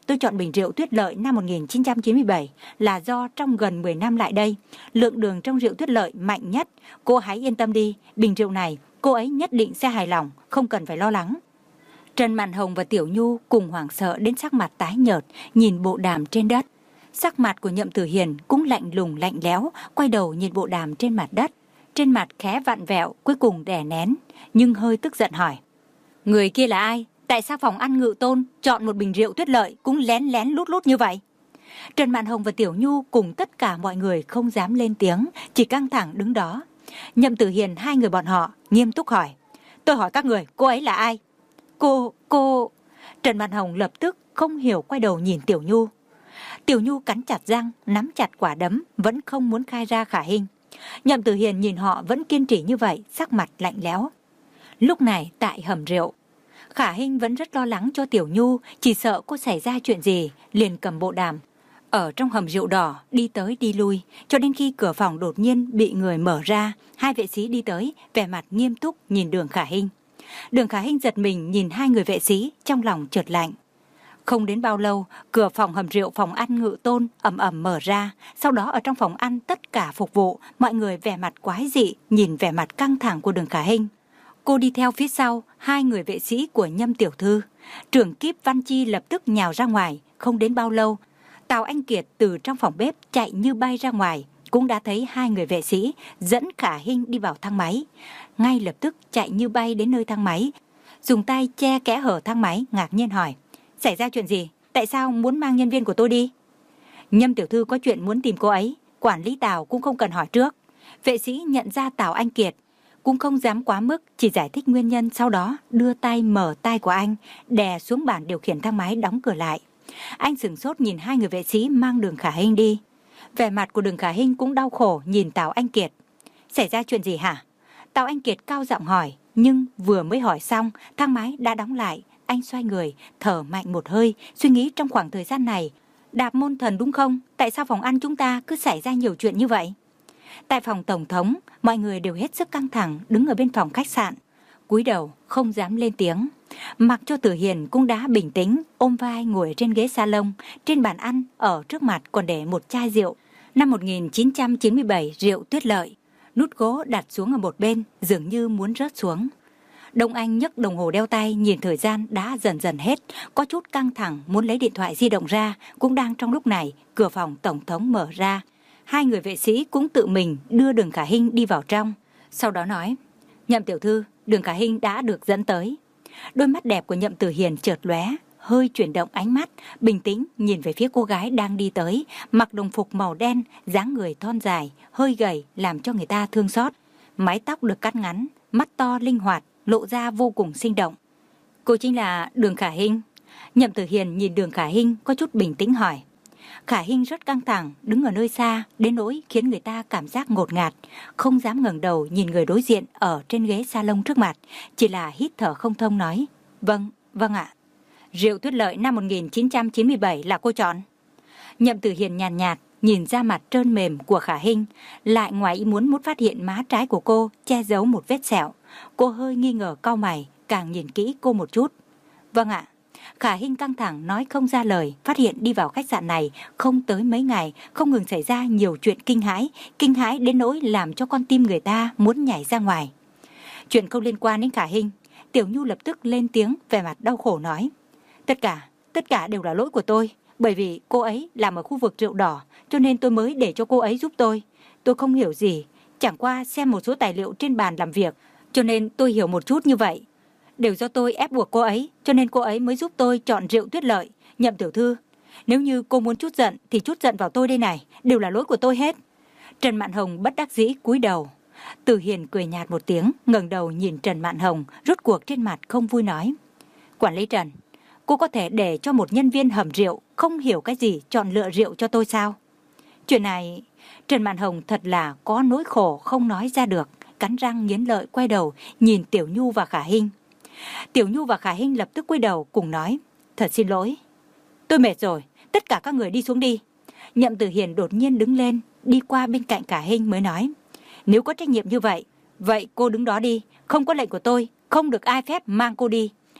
tôi chọn bình rượu Tuyết Lợi năm một nghìn chín trăm chín mươi bảy là do trong gần mười năm lại đây, lượng đường trong rượu Tuyết Lợi mạnh nhất. Cô hãy yên tâm đi, bình rượu này cô ấy nhất định sẽ hài lòng, không cần phải lo lắng. Trần Mạn Hồng và Tiểu Nhu cùng hoảng sợ đến sắc mặt tái nhợt, nhìn bộ đàm trên đất. Sắc mặt của Nhậm Tử Hiền cũng lạnh lùng lạnh lẽo, quay đầu nhìn bộ đàm trên mặt đất. Trên mặt khẽ vặn vẹo, cuối cùng đè nén, nhưng hơi tức giận hỏi: người kia là ai? Tại sao phòng ăn Ngự Tôn chọn một bình rượu Tuyết Lợi cũng lén lén lút lút như vậy? Trần Mạn Hồng và Tiểu Nhu cùng tất cả mọi người không dám lên tiếng, chỉ căng thẳng đứng đó. Nhậm Tử Hiền hai người bọn họ nghiêm túc hỏi: tôi hỏi các người, cô ấy là ai? Cô, cô... Trần Mạn Hồng lập tức không hiểu quay đầu nhìn Tiểu Nhu. Tiểu Nhu cắn chặt răng, nắm chặt quả đấm, vẫn không muốn khai ra Khả Hinh. Nhậm Tử Hiền nhìn họ vẫn kiên trì như vậy, sắc mặt lạnh lẽo. Lúc này tại hầm rượu, Khả Hinh vẫn rất lo lắng cho Tiểu Nhu, chỉ sợ cô xảy ra chuyện gì, liền cầm bộ đàm ở trong hầm rượu đỏ đi tới đi lui, cho đến khi cửa phòng đột nhiên bị người mở ra, hai vệ sĩ đi tới, vẻ mặt nghiêm túc nhìn Đường Khả Hinh. Đường Khả Hinh giật mình nhìn hai người vệ sĩ, trong lòng chợt lạnh. Không đến bao lâu, cửa phòng hầm rượu phòng ăn Ngự Tôn ầm ầm mở ra, sau đó ở trong phòng ăn tất cả phục vụ, mọi người vẻ mặt quái dị nhìn vẻ mặt căng thẳng của Đường Khả Hinh. Cô đi theo phía sau hai người vệ sĩ của Nhâm tiểu thư. Trưởng kíp Văn Chi lập tức nhào ra ngoài. Không đến bao lâu, Tào Anh Kiệt từ trong phòng bếp chạy như bay ra ngoài, cũng đã thấy hai người vệ sĩ dẫn Khả Hinh đi vào thang máy. Ngay lập tức chạy như bay đến nơi thang máy, dùng tay che kẽ hở thang máy, ngạc nhiên hỏi: xảy ra chuyện gì? Tại sao muốn mang nhân viên của tôi đi? Nhâm tiểu thư có chuyện muốn tìm cô ấy, quản lý Tào cũng không cần hỏi trước. Vệ sĩ nhận ra Tào Anh Kiệt cũng không dám quá mức, chỉ giải thích nguyên nhân, sau đó đưa tay mở tay của anh, đè xuống bàn điều khiển thang máy, đóng cửa lại. Anh sửng sốt nhìn hai người vệ sĩ mang Đường Khả Hinh đi. Vẻ mặt của Đường Khả Hinh cũng đau khổ nhìn Tào Anh Kiệt. Xảy ra chuyện gì hả? Tào Anh Kiệt cao giọng hỏi, nhưng vừa mới hỏi xong, thang máy đã đóng lại. Anh xoay người, thở mạnh một hơi, suy nghĩ trong khoảng thời gian này, đạp môn thần đúng không? Tại sao phòng ăn chúng ta cứ xảy ra nhiều chuyện như vậy? Tại phòng tổng thống, mọi người đều hết sức căng thẳng đứng ở bên phòng khách sạn, cúi đầu không dám lên tiếng. Mặc cho Tử Hiền cũng đã bình tĩnh, ôm vai ngồi trên ghế salon. Trên bàn ăn ở trước mặt còn để một chai rượu năm một nghìn chín trăm chín mươi bảy, rượu Tuyết Lợi. Nút gỗ đặt xuống ở một bên, dường như muốn rớt xuống. Đông Anh nhấc đồng hồ đeo tay, nhìn thời gian đã dần dần hết, có chút căng thẳng muốn lấy điện thoại di động ra. Cũng đang trong lúc này, cửa phòng tổng thống mở ra. Hai người vệ sĩ cũng tự mình đưa Đường Khả Hinh đi vào trong. Sau đó nói: Nhậm tiểu thư, Đường Khả Hinh đã được dẫn tới. Đôi mắt đẹp của Nhậm Tử Hiền chợt lóe, hơi chuyển động ánh mắt, bình tĩnh nhìn về phía cô gái đang đi tới, mặc đồng phục màu đen, dáng người thon dài, hơi gầy làm cho người ta thương xót. Mái tóc được cắt ngắn, mắt to linh hoạt, lộ ra vô cùng sinh động. Cô chính là Đường Khả Hinh? Nhậm Tử Hiền nhìn Đường Khả Hinh có chút bình tĩnh hỏi. Khả Hinh rất căng thẳng, đứng ở nơi xa, đến nỗi khiến người ta cảm giác ngột ngạt, không dám ngẩng đầu nhìn người đối diện ở trên ghế salon trước mặt, chỉ là hít thở không thông nói: Vâng, vâng ạ. Rượu Tuyết Lợi năm một nghìn chín trăm chín mươi bảy là cô chọn. Nhậm Tử Hiền nhàn nhạt, nhạt nhìn ra mặt trơn mềm của Khả Hinh, lại ngoài ý muốn muốn phát hiện má trái của cô che giấu một vết sẹo. Cô hơi nghi ngờ cau mày, càng nhìn kỹ cô một chút. Vâng ạ. Khả Hinh căng thẳng nói không ra lời, phát hiện đi vào khách sạn này không tới mấy ngày, không ngừng xảy ra nhiều chuyện kinh hãi, kinh hãi đến nỗi làm cho con tim người ta muốn nhảy ra ngoài. Chuyện không liên quan đến Khả Hinh. Tiểu Nhu lập tức lên tiếng, vẻ mặt đau khổ nói: Tất cả, tất cả đều là lỗi của tôi, bởi vì cô ấy làm ở khu vực rượu đỏ, cho nên tôi mới để cho cô ấy giúp tôi. Tôi không hiểu gì, chẳng qua xem một số tài liệu trên bàn làm việc, cho nên tôi hiểu một chút như vậy. Đều do tôi ép buộc cô ấy, cho nên cô ấy mới giúp tôi chọn rượu Tuyết Lợi. Nhậm tiểu thư, nếu như cô muốn chút giận thì chút giận vào tôi đây này, đều là lỗi của tôi hết. Trần Mạn Hồng bất đắc dĩ cúi đầu. Tử Hiền cười nhạt một tiếng, ngẩng đầu nhìn Trần Mạn Hồng, rốt cuộc trên mặt không vui nói: Quản lý Trần, cô có thể để cho một nhân viên hầm rượu không hiểu cái gì chọn lựa rượu cho tôi sao? Chuyện này, Trần Mạn Hồng thật là có nỗi khổ không nói ra được, cắn răng nghiến lợi quay đầu nhìn Tiểu Nhu và Khả Hinh. Tiểu Nhu và Khả Hinh lập tức quay đầu cùng nói: Thật xin lỗi, tôi mệt rồi, tất cả các người đi xuống đi. Nhậm Tử Hiền đột nhiên đứng lên, đi qua bên cạnh Khả Hinh mới nói: Nếu có trách nhiệm như vậy, vậy cô đứng đó đi, không có lệnh của tôi, không được ai phép mang cô đi.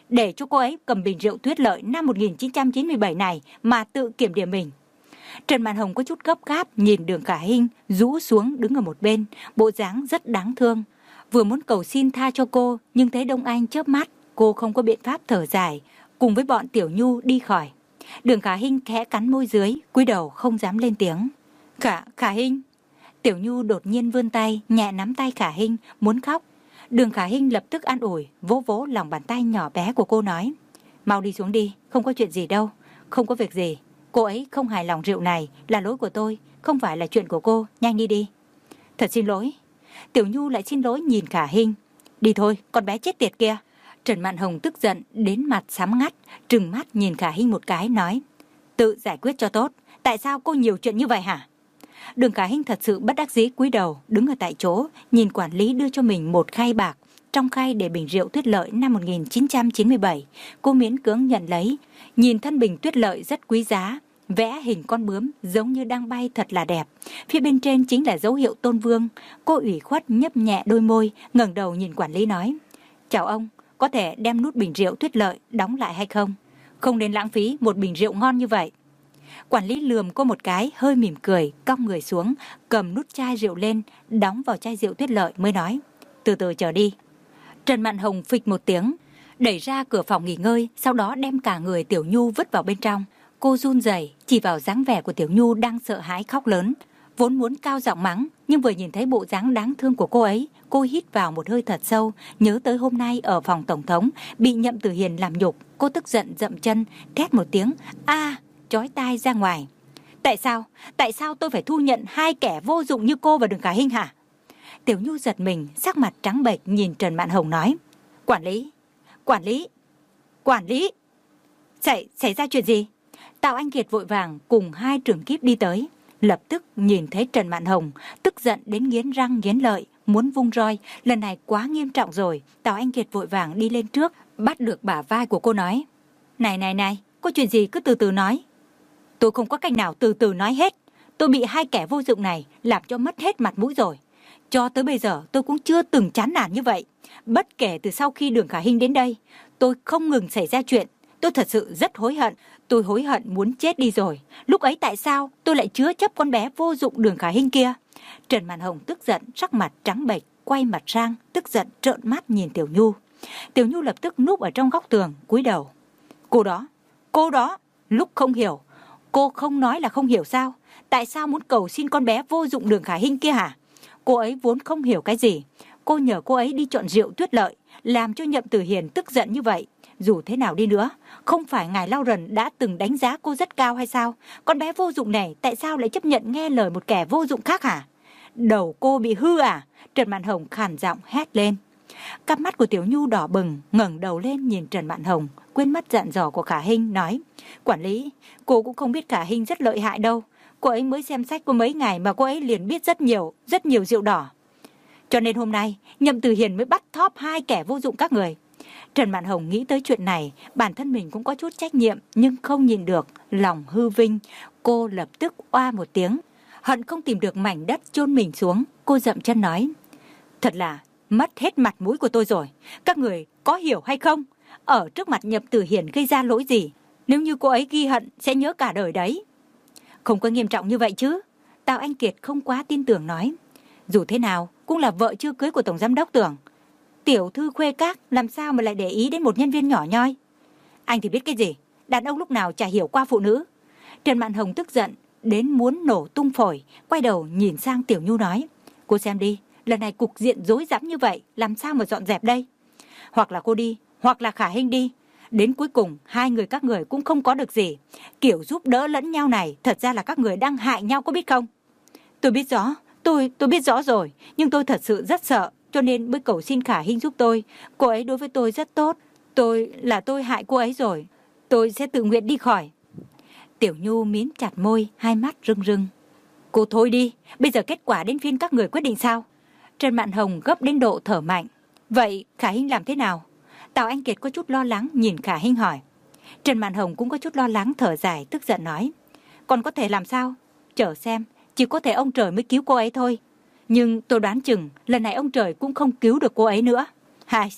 để cho cô ấy cầm bình rượu Tuyết Lợi năm một nghìn chín trăm chín mươi bảy này mà tự kiểm điểm mình. Trần Mạn Hồng có chút gấp gáp nhìn Đường Khả Hinh rũ xuống đứng ở một bên, bộ dáng rất đáng thương. Vừa muốn cầu xin tha cho cô, nhưng thấy Đông Anh chớp mắt, cô không có biện pháp thở dài, cùng với bọn Tiểu Nhu đi khỏi. Đường Khả Hinh khẽ cắn môi dưới, cúi đầu không dám lên tiếng. Khả, Khả Hinh. Tiểu Nhu đột nhiên vươn tay, nhẹ nắm tay Khả Hinh, muốn khóc. Đường Khả Hinh lập tức an ủi, vỗ vỗ lòng bàn tay nhỏ bé của cô nói. Mau đi xuống đi, không có chuyện gì đâu, không có việc gì. Cô ấy không hài lòng rượu này, là lỗi của tôi, không phải là chuyện của cô, nhanh đi đi. Thật xin lỗi. Tiểu Nhu lại xin lỗi nhìn Khả Hinh. Đi thôi, con bé chết tiệt kia. Trần Mạn Hồng tức giận đến mặt xám ngắt, trừng mắt nhìn Khả Hinh một cái nói. Tự giải quyết cho tốt, tại sao cô nhiều chuyện như vậy hả? Đường Khả Hinh thật sự bất đắc dĩ cúi đầu, đứng ở tại chỗ, nhìn quản lý đưa cho mình một khay bạc. Trong khay để bình rượu Tuyết Lợi năm một nghìn chín trăm chín mươi bảy, cô miễn cưỡng nhận lấy. Nhìn thân bình Tuyết Lợi rất quý giá, vẽ hình con bướm giống như đang bay thật là đẹp. Phía bên trên chính là dấu hiệu Tôn Vương. Cô ủy khuất nhấp nhẹ đôi môi, ngẩng đầu nhìn quản lý nói. Chào ông, có thể đem nút bình rượu Tuyết Lợi đóng lại hay không? Không nên lãng phí một bình rượu ngon như vậy. Quản lý lườm cô một cái, hơi mỉm cười, cong người xuống, cầm nút chai rượu lên, đóng vào chai rượu Tuyết Lợi mới nói. Từ từ chờ đi. Trần Mạn Hồng phịch một tiếng, đẩy ra cửa phòng nghỉ ngơi, sau đó đem cả người Tiểu Nhu vứt vào bên trong. Cô run rẩy chỉ vào dáng vẻ của Tiểu Nhu đang sợ hãi khóc lớn. Vốn muốn cao giọng mắng, nhưng vừa nhìn thấy bộ dáng đáng thương của cô ấy, cô hít vào một hơi thật sâu, nhớ tới hôm nay ở phòng tổng thống, bị Nhậm Tử Hiền làm nhục. Cô tức giận dậm chân, thét một tiếng, a, chói tai ra ngoài. Tại sao? Tại sao tôi phải thu nhận hai kẻ vô dụng như cô và Đường Khả Hinh hả? Tiểu Nhu giật mình, sắc mặt trắng bệch nhìn Trần Mạn Hồng nói. Quản lý, quản lý, quản lý. Xảy, xảy ra chuyện gì? Tào Anh Kiệt vội vàng cùng hai trưởng kíp đi tới. Lập tức nhìn thấy Trần Mạn Hồng, tức giận đến nghiến răng nghiến lợi, muốn vung roi. Lần này quá nghiêm trọng rồi. Tào Anh Kiệt vội vàng đi lên trước, bắt được bả vai của cô nói. Này này này, có chuyện gì cứ từ từ nói. Tôi không có cách nào từ từ nói hết. Tôi bị hai kẻ vô dụng này làm cho mất hết mặt mũi rồi. Cho tới bây giờ tôi cũng chưa từng chán nản như vậy. Bất kể từ sau khi Đường Khả Hinh đến đây, tôi không ngừng xảy ra chuyện. Tôi thật sự rất hối hận. Tôi hối hận muốn chết đi rồi. Lúc ấy tại sao tôi lại chứa chấp con bé vô dụng Đường Khả Hinh kia? Trần Mạn Hồng tức giận, sắc mặt trắng bệch, quay mặt sang, tức giận trợn mắt nhìn Tiểu Nhu. Tiểu Nhu lập tức núp ở trong góc tường, cúi đầu. Cô đó, cô đó, lúc không hiểu. Cô không nói là không hiểu sao? Tại sao muốn cầu xin con bé vô dụng Đường Khả Hinh kia hả? Cô ấy vốn không hiểu cái gì. Cô nhờ cô ấy đi chọn rượu Tuyết Lợi, làm cho Nhậm Tử Hiền tức giận như vậy. Dù thế nào đi nữa, không phải ngài Lauren đã từng đánh giá cô rất cao hay sao? Con bé vô dụng này tại sao lại chấp nhận nghe lời một kẻ vô dụng khác hả? Đầu cô bị hư à? Trần Mạn Hồng khàn giọng hét lên. Cặp mắt của Tiểu Nhu đỏ bừng, ngẩng đầu lên nhìn Trần Mạn Hồng, quên mất dặn dò của Khả Hinh, nói. Quản lý, cô cũng không biết Khả Hinh rất lợi hại đâu. Cô ấy mới xem sách có mấy ngày mà cô ấy liền biết rất nhiều, rất nhiều rượu đỏ. Cho nên hôm nay, Nhậm Tử Hiền mới bắt thóp hai kẻ vô dụng các người. Trần Mạn Hồng nghĩ tới chuyện này, bản thân mình cũng có chút trách nhiệm, nhưng không nhìn được, lòng hư vinh. Cô lập tức oa một tiếng, hận không tìm được mảnh đất chôn mình xuống. Cô dậm chân nói, thật là mất hết mặt mũi của tôi rồi. Các người có hiểu hay không? Ở trước mặt Nhậm Tử Hiền gây ra lỗi gì? Nếu như cô ấy ghi hận, sẽ nhớ cả đời đấy. Không có nghiêm trọng như vậy chứ? Tào Anh Kiệt không quá tin tưởng nói. Dù thế nào, cũng là vợ chưa cưới của Tổng Giám đốc Tưởng. Tiểu thư khuê các làm sao mà lại để ý đến một nhân viên nhỏ nhoi? Anh thì biết cái gì? Đàn ông lúc nào chả hiểu qua phụ nữ. Trần Mạn Hồng tức giận đến muốn nổ tung phổi, quay đầu nhìn sang Tiểu Nhu nói. Cô xem đi, lần này cục diện rối rắm như vậy, làm sao mà dọn dẹp đây? Hoặc là cô đi, hoặc là Khả Hinh đi. Đến cuối cùng, hai người các người cũng không có được gì. Kiểu giúp đỡ lẫn nhau này, thật ra là các người đang hại nhau, có biết không? Tôi biết rõ, tôi tôi biết rõ rồi, nhưng tôi thật sự rất sợ, cho nên mới cầu xin Khả Hinh giúp tôi. Cô ấy đối với tôi rất tốt. Tôi là tôi hại cô ấy rồi. Tôi sẽ tự nguyện đi khỏi. Tiểu Nhu mím chặt môi, hai mắt rưng rưng. Cô thôi đi, bây giờ kết quả đến phiên các người quyết định sao? Trần Mạn Hồng gấp đến độ thở mạnh. Vậy Khả Hinh làm thế nào? Tào Anh Kiệt có chút lo lắng nhìn Khả Hinh hỏi. Trần Mạn Hồng cũng có chút lo lắng thở dài, tức giận nói. Còn có thể làm sao? Chờ xem, chỉ có thể ông trời mới cứu cô ấy thôi. Nhưng tôi đoán chừng lần này ông trời cũng không cứu được cô ấy nữa. Hai,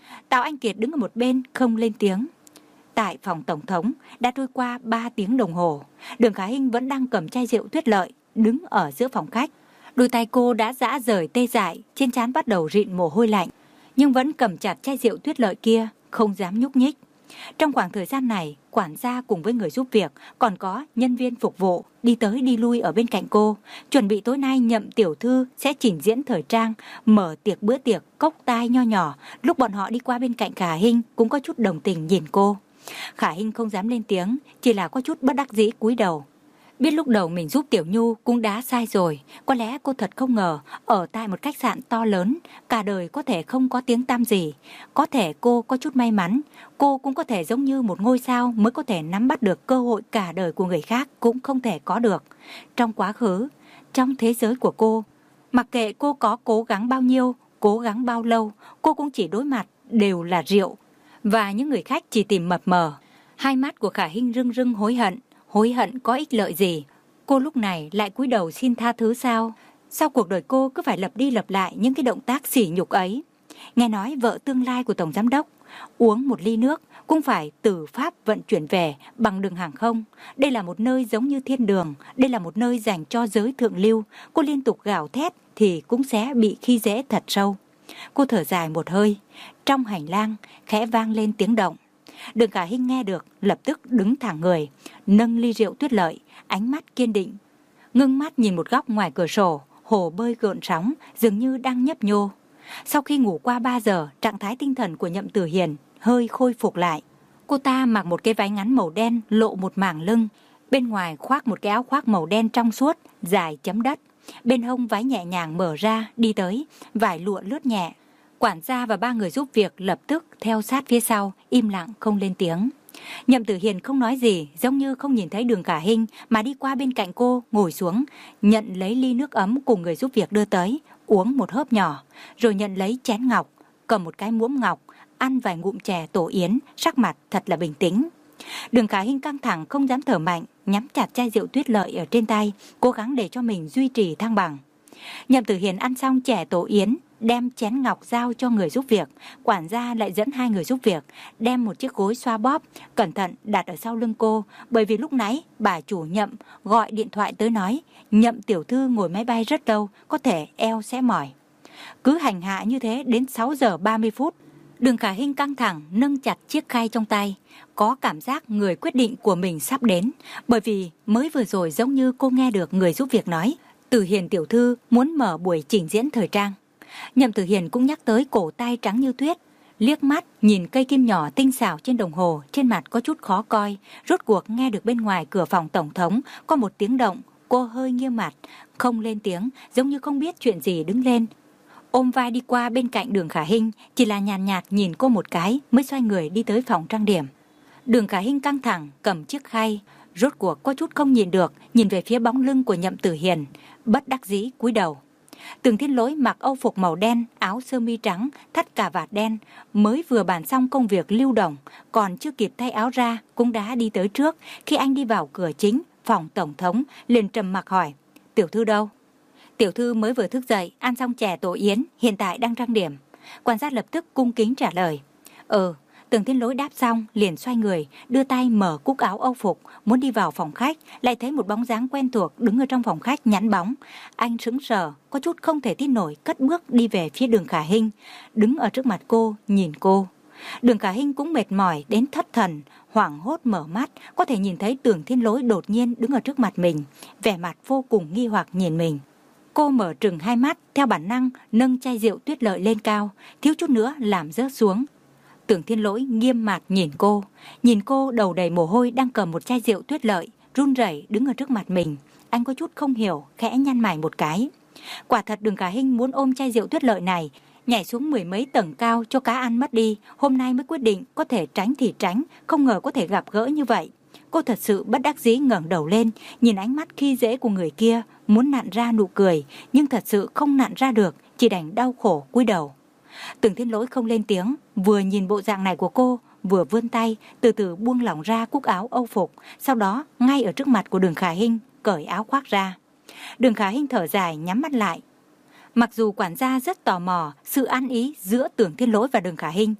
Tào Anh Kiệt đứng ở một bên không lên tiếng. Tại phòng tổng thống đã trôi qua ba tiếng đồng hồ, Đường Khả Hinh vẫn đang cầm chai rượu Tuyết Lợi đứng ở giữa phòng khách. Đôi tay cô đã rã rời tê dại, trên trán bắt đầu rịn mồ hôi lạnh, nhưng vẫn cầm chặt chai rượu Tuyết Lợi kia, không dám nhúc nhích. Trong khoảng thời gian này, quản gia cùng với người giúp việc, còn có nhân viên phục vụ đi tới đi lui ở bên cạnh cô, chuẩn bị tối nay Nhậm tiểu thư sẽ trình diễn thời trang, mở tiệc bữa tiệc cốc tai nho nhỏ. Lúc bọn họ đi qua bên cạnh Khả Hinh cũng có chút đồng tình nhìn cô. Khả Hinh không dám lên tiếng, chỉ là có chút bất đắc dĩ cúi đầu. Biết lúc đầu mình giúp Tiểu Nhu cũng đã sai rồi, có lẽ cô thật không ngờ ở tại một khách sạn to lớn, cả đời có thể không có tiếng tăm gì. Có thể cô có chút may mắn, cô cũng có thể giống như một ngôi sao mới có thể nắm bắt được cơ hội cả đời của người khác cũng không thể có được. Trong quá khứ, trong thế giới của cô, mặc kệ cô có cố gắng bao nhiêu, cố gắng bao lâu, cô cũng chỉ đối mặt đều là rượu. Và những người khách chỉ tìm mập mờ. Hai mắt của Khả Hinh rưng rưng hối hận. Hối hận có ích lợi gì? Cô lúc này lại cúi đầu xin tha thứ sao? Sao cuộc đời cô cứ phải lặp đi lặp lại những cái động tác sỉ nhục ấy? Nghe nói vợ tương lai của tổng giám đốc uống một ly nước cũng phải từ Pháp vận chuyển về bằng đường hàng không. Đây là một nơi giống như thiên đường, đây là một nơi dành cho giới thượng lưu. Cô liên tục gào thét thì cũng sẽ bị khi dễ thật sâu. Cô thở dài một hơi, trong hành lang khẽ vang lên tiếng động. Đường Khả Hinh nghe được, lập tức đứng thẳng người, nâng ly rượu Tuyết Lợi, ánh mắt kiên định. Ngưng mắt nhìn một góc ngoài cửa sổ, hồ bơi gợn sóng, dường như đang nhấp nhô. Sau khi ngủ qua ba giờ, trạng thái tinh thần của Nhậm Tử Hiền hơi khôi phục lại. Cô ta mặc một cái váy ngắn màu đen lộ một mảng lưng, bên ngoài khoác một cái áo khoác màu đen trong suốt, dài chấm đất. Bên hông váy nhẹ nhàng mở ra, đi tới, vải lụa lướt nhẹ. Quản gia và ba người giúp việc lập tức theo sát phía sau, im lặng không lên tiếng. Nhậm Tử Hiền không nói gì, giống như không nhìn thấy Đường Khả Hinh mà đi qua bên cạnh cô, ngồi xuống, nhận lấy ly nước ấm cùng người giúp việc đưa tới, uống một hớp nhỏ, rồi nhận lấy chén ngọc, cầm một cái muỗng ngọc, ăn vài ngụm chè tổ yến, sắc mặt thật là bình tĩnh. Đường Khả Hinh căng thẳng không dám thở mạnh, nhắm chặt chai rượu Tuyết Lợi ở trên tay, cố gắng để cho mình duy trì thăng bằng. Nhậm Tử Hiền ăn xong chè tổ yến, đem chén ngọc giao cho người giúp việc. Quản gia lại dẫn hai người giúp việc đem một chiếc gối xoa bóp cẩn thận đặt ở sau lưng cô, bởi vì lúc nãy bà chủ Nhậm gọi điện thoại tới nói Nhậm tiểu thư ngồi máy bay rất lâu, có thể eo sẽ mỏi. Cứ hành hạ như thế đến sáu giờ ba mươi phút. Đường Khả Hinh căng thẳng nâng chặt chiếc khay trong tay, có cảm giác người quyết định của mình sắp đến, bởi vì mới vừa rồi giống như cô nghe được người giúp việc nói Tử Hiền tiểu thư muốn mở buổi trình diễn thời trang. Nhậm Tử Hiền cũng nhắc tới cổ tay trắng như tuyết, liếc mắt nhìn cây kim nhỏ tinh xảo trên đồng hồ, trên mặt có chút khó coi. Rốt cuộc nghe được bên ngoài cửa phòng tổng thống có một tiếng động, cô hơi nghiêm mặt, không lên tiếng, giống như không biết chuyện gì đứng lên, ôm vai đi qua bên cạnh Đường Khả Hinh, chỉ là nhàn nhạt, nhạt nhìn cô một cái mới xoay người đi tới phòng trang điểm. Đường Khả Hinh căng thẳng cầm chiếc khay, rốt cuộc có chút không nhìn được, nhìn về phía bóng lưng của Nhậm Tử Hiền, bất đắc dĩ cúi đầu. Tường Thiên Lỗi mặc âu phục màu đen, áo sơ mi trắng, thắt cà vạt đen, mới vừa bàn xong công việc lưu động, còn chưa kịp thay áo ra cũng đã đi tới trước. Khi anh đi vào cửa chính phòng tổng thống, liền trầm mặc hỏi: "Tiểu thư đâu?" "Tiểu thư mới vừa thức dậy, ăn xong chè tổ yến, hiện tại đang trang điểm." Quan sát lập tức cung kính trả lời. "Ừ." Tường Thiên Lỗi đáp xong liền xoay người, đưa tay mở cúc áo âu phục, muốn đi vào phòng khách, lại thấy một bóng dáng quen thuộc đứng ở trong phòng khách nhẵn bóng. Anh sững sờ, có chút không thể tin nổi, cất bước đi về phía Đường Khả Hinh, đứng ở trước mặt cô, nhìn cô. Đường Khả Hinh cũng mệt mỏi đến thất thần, hoảng hốt mở mắt, có thể nhìn thấy Tường Thiên Lỗi đột nhiên đứng ở trước mặt mình, vẻ mặt vô cùng nghi hoặc nhìn mình. Cô mở trừng hai mắt, theo bản năng nâng chai rượu Tuyết Lợi lên cao, thiếu chút nữa làm rớt xuống. Tường Thiên Lỗi nghiêm mặt nhìn cô, nhìn cô đầu đầy mồ hôi đang cầm một chai rượu Tuyết Lợi, run rẩy đứng ở trước mặt mình. Anh có chút không hiểu, khẽ nhăn mày một cái. Quả thật Đường Khả Hinh muốn ôm chai rượu Tuyết Lợi này, nhảy xuống mười mấy tầng cao cho cá ăn mất đi, hôm nay mới quyết định có thể tránh thì tránh, không ngờ có thể gặp gỡ như vậy. Cô thật sự bất đắc dĩ ngẩng đầu lên, nhìn ánh mắt khi dễ của người kia, muốn nặn ra nụ cười, nhưng thật sự không nặn ra được, chỉ đành đau khổ cúi đầu. Tường Thiên Lỗi không lên tiếng, vừa nhìn bộ dạng này của cô, vừa vươn tay, từ từ buông lỏng ra cúc áo âu phục, sau đó ngay ở trước mặt của Đường Khả Hinh cởi áo khoác ra. Đường Khả Hinh thở dài nhắm mắt lại. Mặc dù quản gia rất tò mò sự ăn ý giữa Tường Thiên Lỗi và Đường Khả Hinh,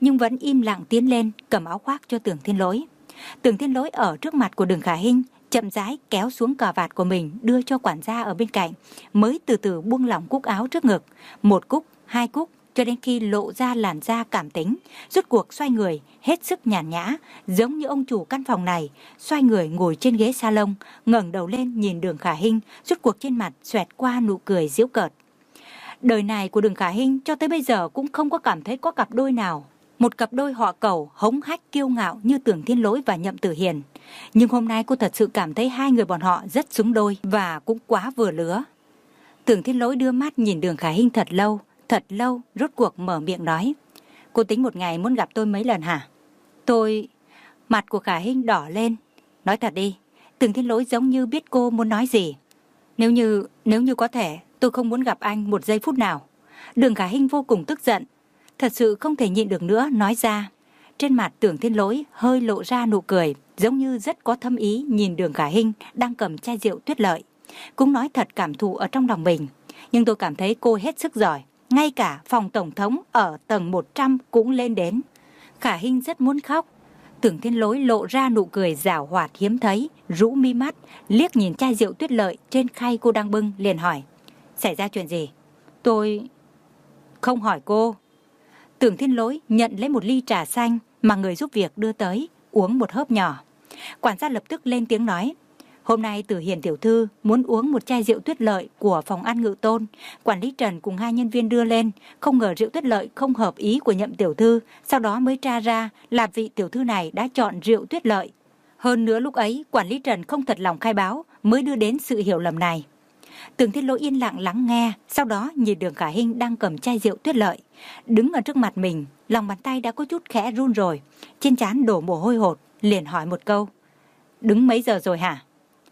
nhưng vẫn im lặng tiến lên cầm áo khoác cho Tưởng Thiên Lỗi. Tưởng Thiên Lỗi ở trước mặt của Đường Khả Hinh chậm rãi kéo xuống cà vạt của mình đưa cho quản gia ở bên cạnh, mới từ từ buông lỏng cúc áo trước ngực, một cúc, hai cúc, cho đến khi lộ ra làn da cảm tính, rốt cuộc xoay người, hết sức nhàn nhã, giống như ông chủ căn phòng này, xoay người ngồi trên ghế salon, ngẩng đầu lên nhìn Đường Khả Hinh, rốt cuộc trên mặt xoẹt qua nụ cười giễu cợt. Đời này của Đường Khả Hinh cho tới bây giờ cũng không có cảm thấy có cặp đôi nào, một cặp đôi họ Cẩu hống hách kiêu ngạo như Tưởng Thiên Lỗi và Nhậm Tử Hiền. Nhưng hôm nay cô thật sự cảm thấy hai người bọn họ rất xứng đôi và cũng quá vừa lứa. Tưởng Thiên Lỗi đưa mắt nhìn Đường Khả Hinh thật lâu, thật lâu, rốt cuộc mở miệng nói: cô tính một ngày muốn gặp tôi mấy lần hả? Tôi... Mặt của Khả Hinh đỏ lên. Nói thật đi. Tưởng Thiên Lỗi giống như biết cô muốn nói gì. Nếu như, nếu như có thể, tôi không muốn gặp anh một giây phút nào. Đường Khả Hinh vô cùng tức giận, thật sự không thể nhịn được nữa nói ra. Trên mặt Tưởng Thiên Lỗi hơi lộ ra nụ cười, giống như rất có thâm ý nhìn Đường Khả Hinh đang cầm chai rượu Tuyết Lợi. Cũng nói thật cảm thụ ở trong lòng mình. Nhưng tôi cảm thấy cô hết sức giỏi. Ngay cả phòng tổng thống ở tầng một trăm cũng lên đến. Khả Hinh rất muốn khóc. Tưởng Thiên Lỗi lộ ra nụ cười giảo hoạt hiếm thấy, rũ mi mắt, liếc nhìn chai rượu Tuyết Lợi trên khay cô đang bưng, liền hỏi: xảy ra chuyện gì? Tôi... không hỏi cô. Tưởng Thiên Lỗi nhận lấy một ly trà xanh mà người giúp việc đưa tới, uống một hớp nhỏ. Quản gia lập tức lên tiếng nói: hôm nay Tử Hiền tiểu thư muốn uống một chai rượu Tuyết Lợi của phòng ăn Ngự Tôn. Quản lý Trần cùng hai nhân viên đưa lên, không ngờ rượu Tuyết Lợi không hợp ý của Nhậm tiểu thư, sau đó mới tra ra là vị tiểu thư này đã chọn rượu Tuyết Lợi. Hơn nữa lúc ấy quản lý Trần không thật lòng khai báo, mới đưa đến sự hiểu lầm này. Tưởng Thiên Lỗi yên lặng lắng nghe, sau đó nhìn Đường Khả Hinh đang cầm chai rượu Tuyết Lợi, đứng ở trước mặt mình, lòng bàn tay đã có chút khẽ run rồi, trên trán đổ mồ hôi hột, liền hỏi một câu: đứng mấy giờ rồi hả?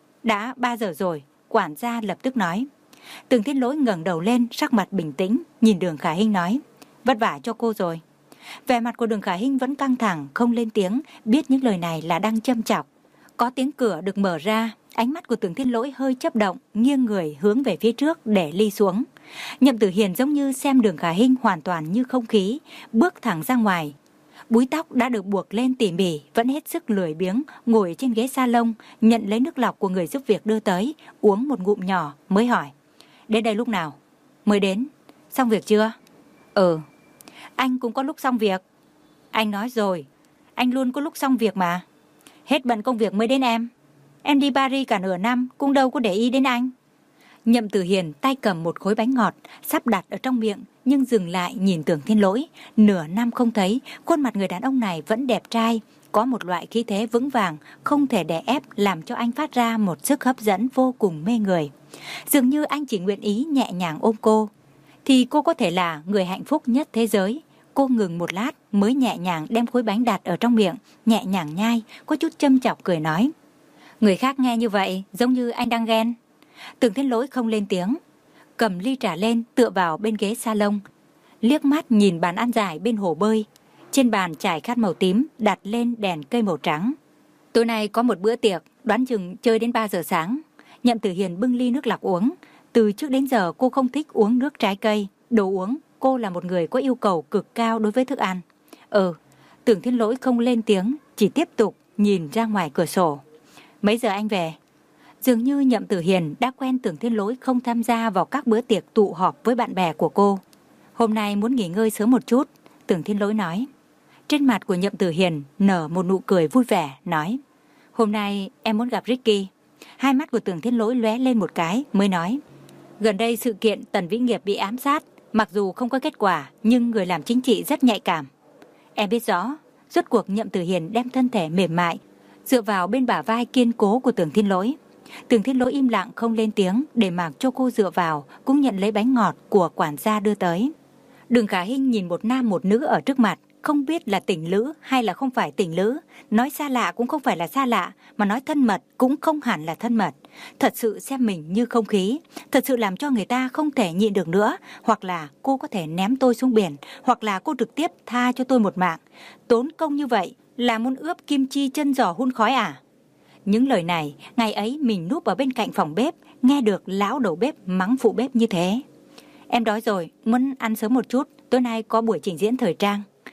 Đã ba giờ rồi, quản gia lập tức nói. Tưởng Thiên Lỗi ngẩng đầu lên, sắc mặt bình tĩnh, nhìn Đường Khả Hinh nói: vất vả cho cô rồi. Vẻ mặt của Đường Khả Hinh vẫn căng thẳng, không lên tiếng, biết những lời này là đang châm chọc. Có tiếng cửa được mở ra, ánh mắt của Tưởng Thiên Lỗi hơi chớp động, nghiêng người hướng về phía trước để ly xuống. Nhậm Tử Hiền giống như xem Đường Khả Hinh hoàn toàn như không khí, bước thẳng ra ngoài. Búi tóc đã được buộc lên tỉ mỉ, vẫn hết sức lười biếng, ngồi trên ghế salon, nhận lấy nước lọc của người giúp việc đưa tới, uống một ngụm nhỏ, mới hỏi: đến đây lúc nào? Mới đến. Xong việc chưa? Ừ. Anh cũng có lúc xong việc. Anh nói rồi, anh luôn có lúc xong việc mà. Hết bận công việc mới đến em. Em đi Paris cả nửa năm, cũng đâu có để ý đến anh. Nhậm Tử Hiền tay cầm một khối bánh ngọt, sắp đặt ở trong miệng, nhưng dừng lại nhìn Tưởng Thiên Lỗi. Nửa năm không thấy, khuôn mặt người đàn ông này vẫn đẹp trai, có một loại khí thế vững vàng, không thể đè ép, làm cho anh phát ra một sức hấp dẫn vô cùng mê người. Dường như anh chỉ nguyện ý nhẹ nhàng ôm cô, thì cô có thể là người hạnh phúc nhất thế giới. Cô ngừng một lát mới nhẹ nhàng đem khối bánh đặt ở trong miệng, nhẹ nhàng nhai, có chút châm chọc cười nói: người khác nghe như vậy giống như anh đang ghen. Tưởng Thiên Lỗi không lên tiếng, cầm ly trà lên tựa vào bên ghế salon, liếc mắt nhìn bàn ăn dài bên hồ bơi. Trên bàn trải khăn màu tím đặt lên đèn cây màu trắng. Tối nay có một bữa tiệc, đoán chừng chơi đến ba giờ sáng. Nhậm Tử Hiền bưng ly nước lọc uống. Từ trước đến giờ cô không thích uống nước trái cây, đồ uống. Cô là một người có yêu cầu cực cao đối với thức ăn. Ừ. Tưởng Thiên Lỗi không lên tiếng, chỉ tiếp tục nhìn ra ngoài cửa sổ. Mấy giờ anh về? Dường như Nhậm Tử Hiền đã quen Tưởng Thiên Lỗi không tham gia vào các bữa tiệc tụ họp với bạn bè của cô. Hôm nay muốn nghỉ ngơi sớm một chút, Tưởng Thiên Lỗi nói. Trên mặt của Nhậm Tử Hiền nở một nụ cười vui vẻ, nói: hôm nay em muốn gặp Ricky. Hai mắt của Tưởng Thiên Lỗi lóe lên một cái, mới nói: gần đây sự kiện Tần Vĩ Nghiệp bị ám sát, mặc dù không có kết quả, nhưng người làm chính trị rất nhạy cảm. Em biết rõ. Rốt cuộc Nhậm Tử Hiền đem thân thể mềm mại dựa vào bên bả vai kiên cố của Tưởng Thiên Lỗi. Tưởng Thiên Lỗi im lặng không lên tiếng, để mặc cho cô dựa vào, cũng nhận lấy bánh ngọt của quản gia đưa tới. Đường Khả Hinh nhìn một nam một nữ ở trước mặt, không biết là tình lữ hay là không phải tình lữ. Nói xa lạ cũng không phải là xa lạ, mà nói thân mật cũng không hẳn là thân mật. Thật sự xem mình như không khí, thật sự làm cho người ta không thể nhịn được nữa. Hoặc là cô có thể ném tôi xuống biển, hoặc là cô trực tiếp tha cho tôi một mạng. Tốn công như vậy là muốn ướp kim chi chân giò hun khói à? Những lời này, ngày ấy mình núp ở bên cạnh phòng bếp, nghe được lão đầu bếp mắng phụ bếp như thế. Em đói rồi, muốn ăn sớm một chút, tối nay có buổi trình diễn thời trang.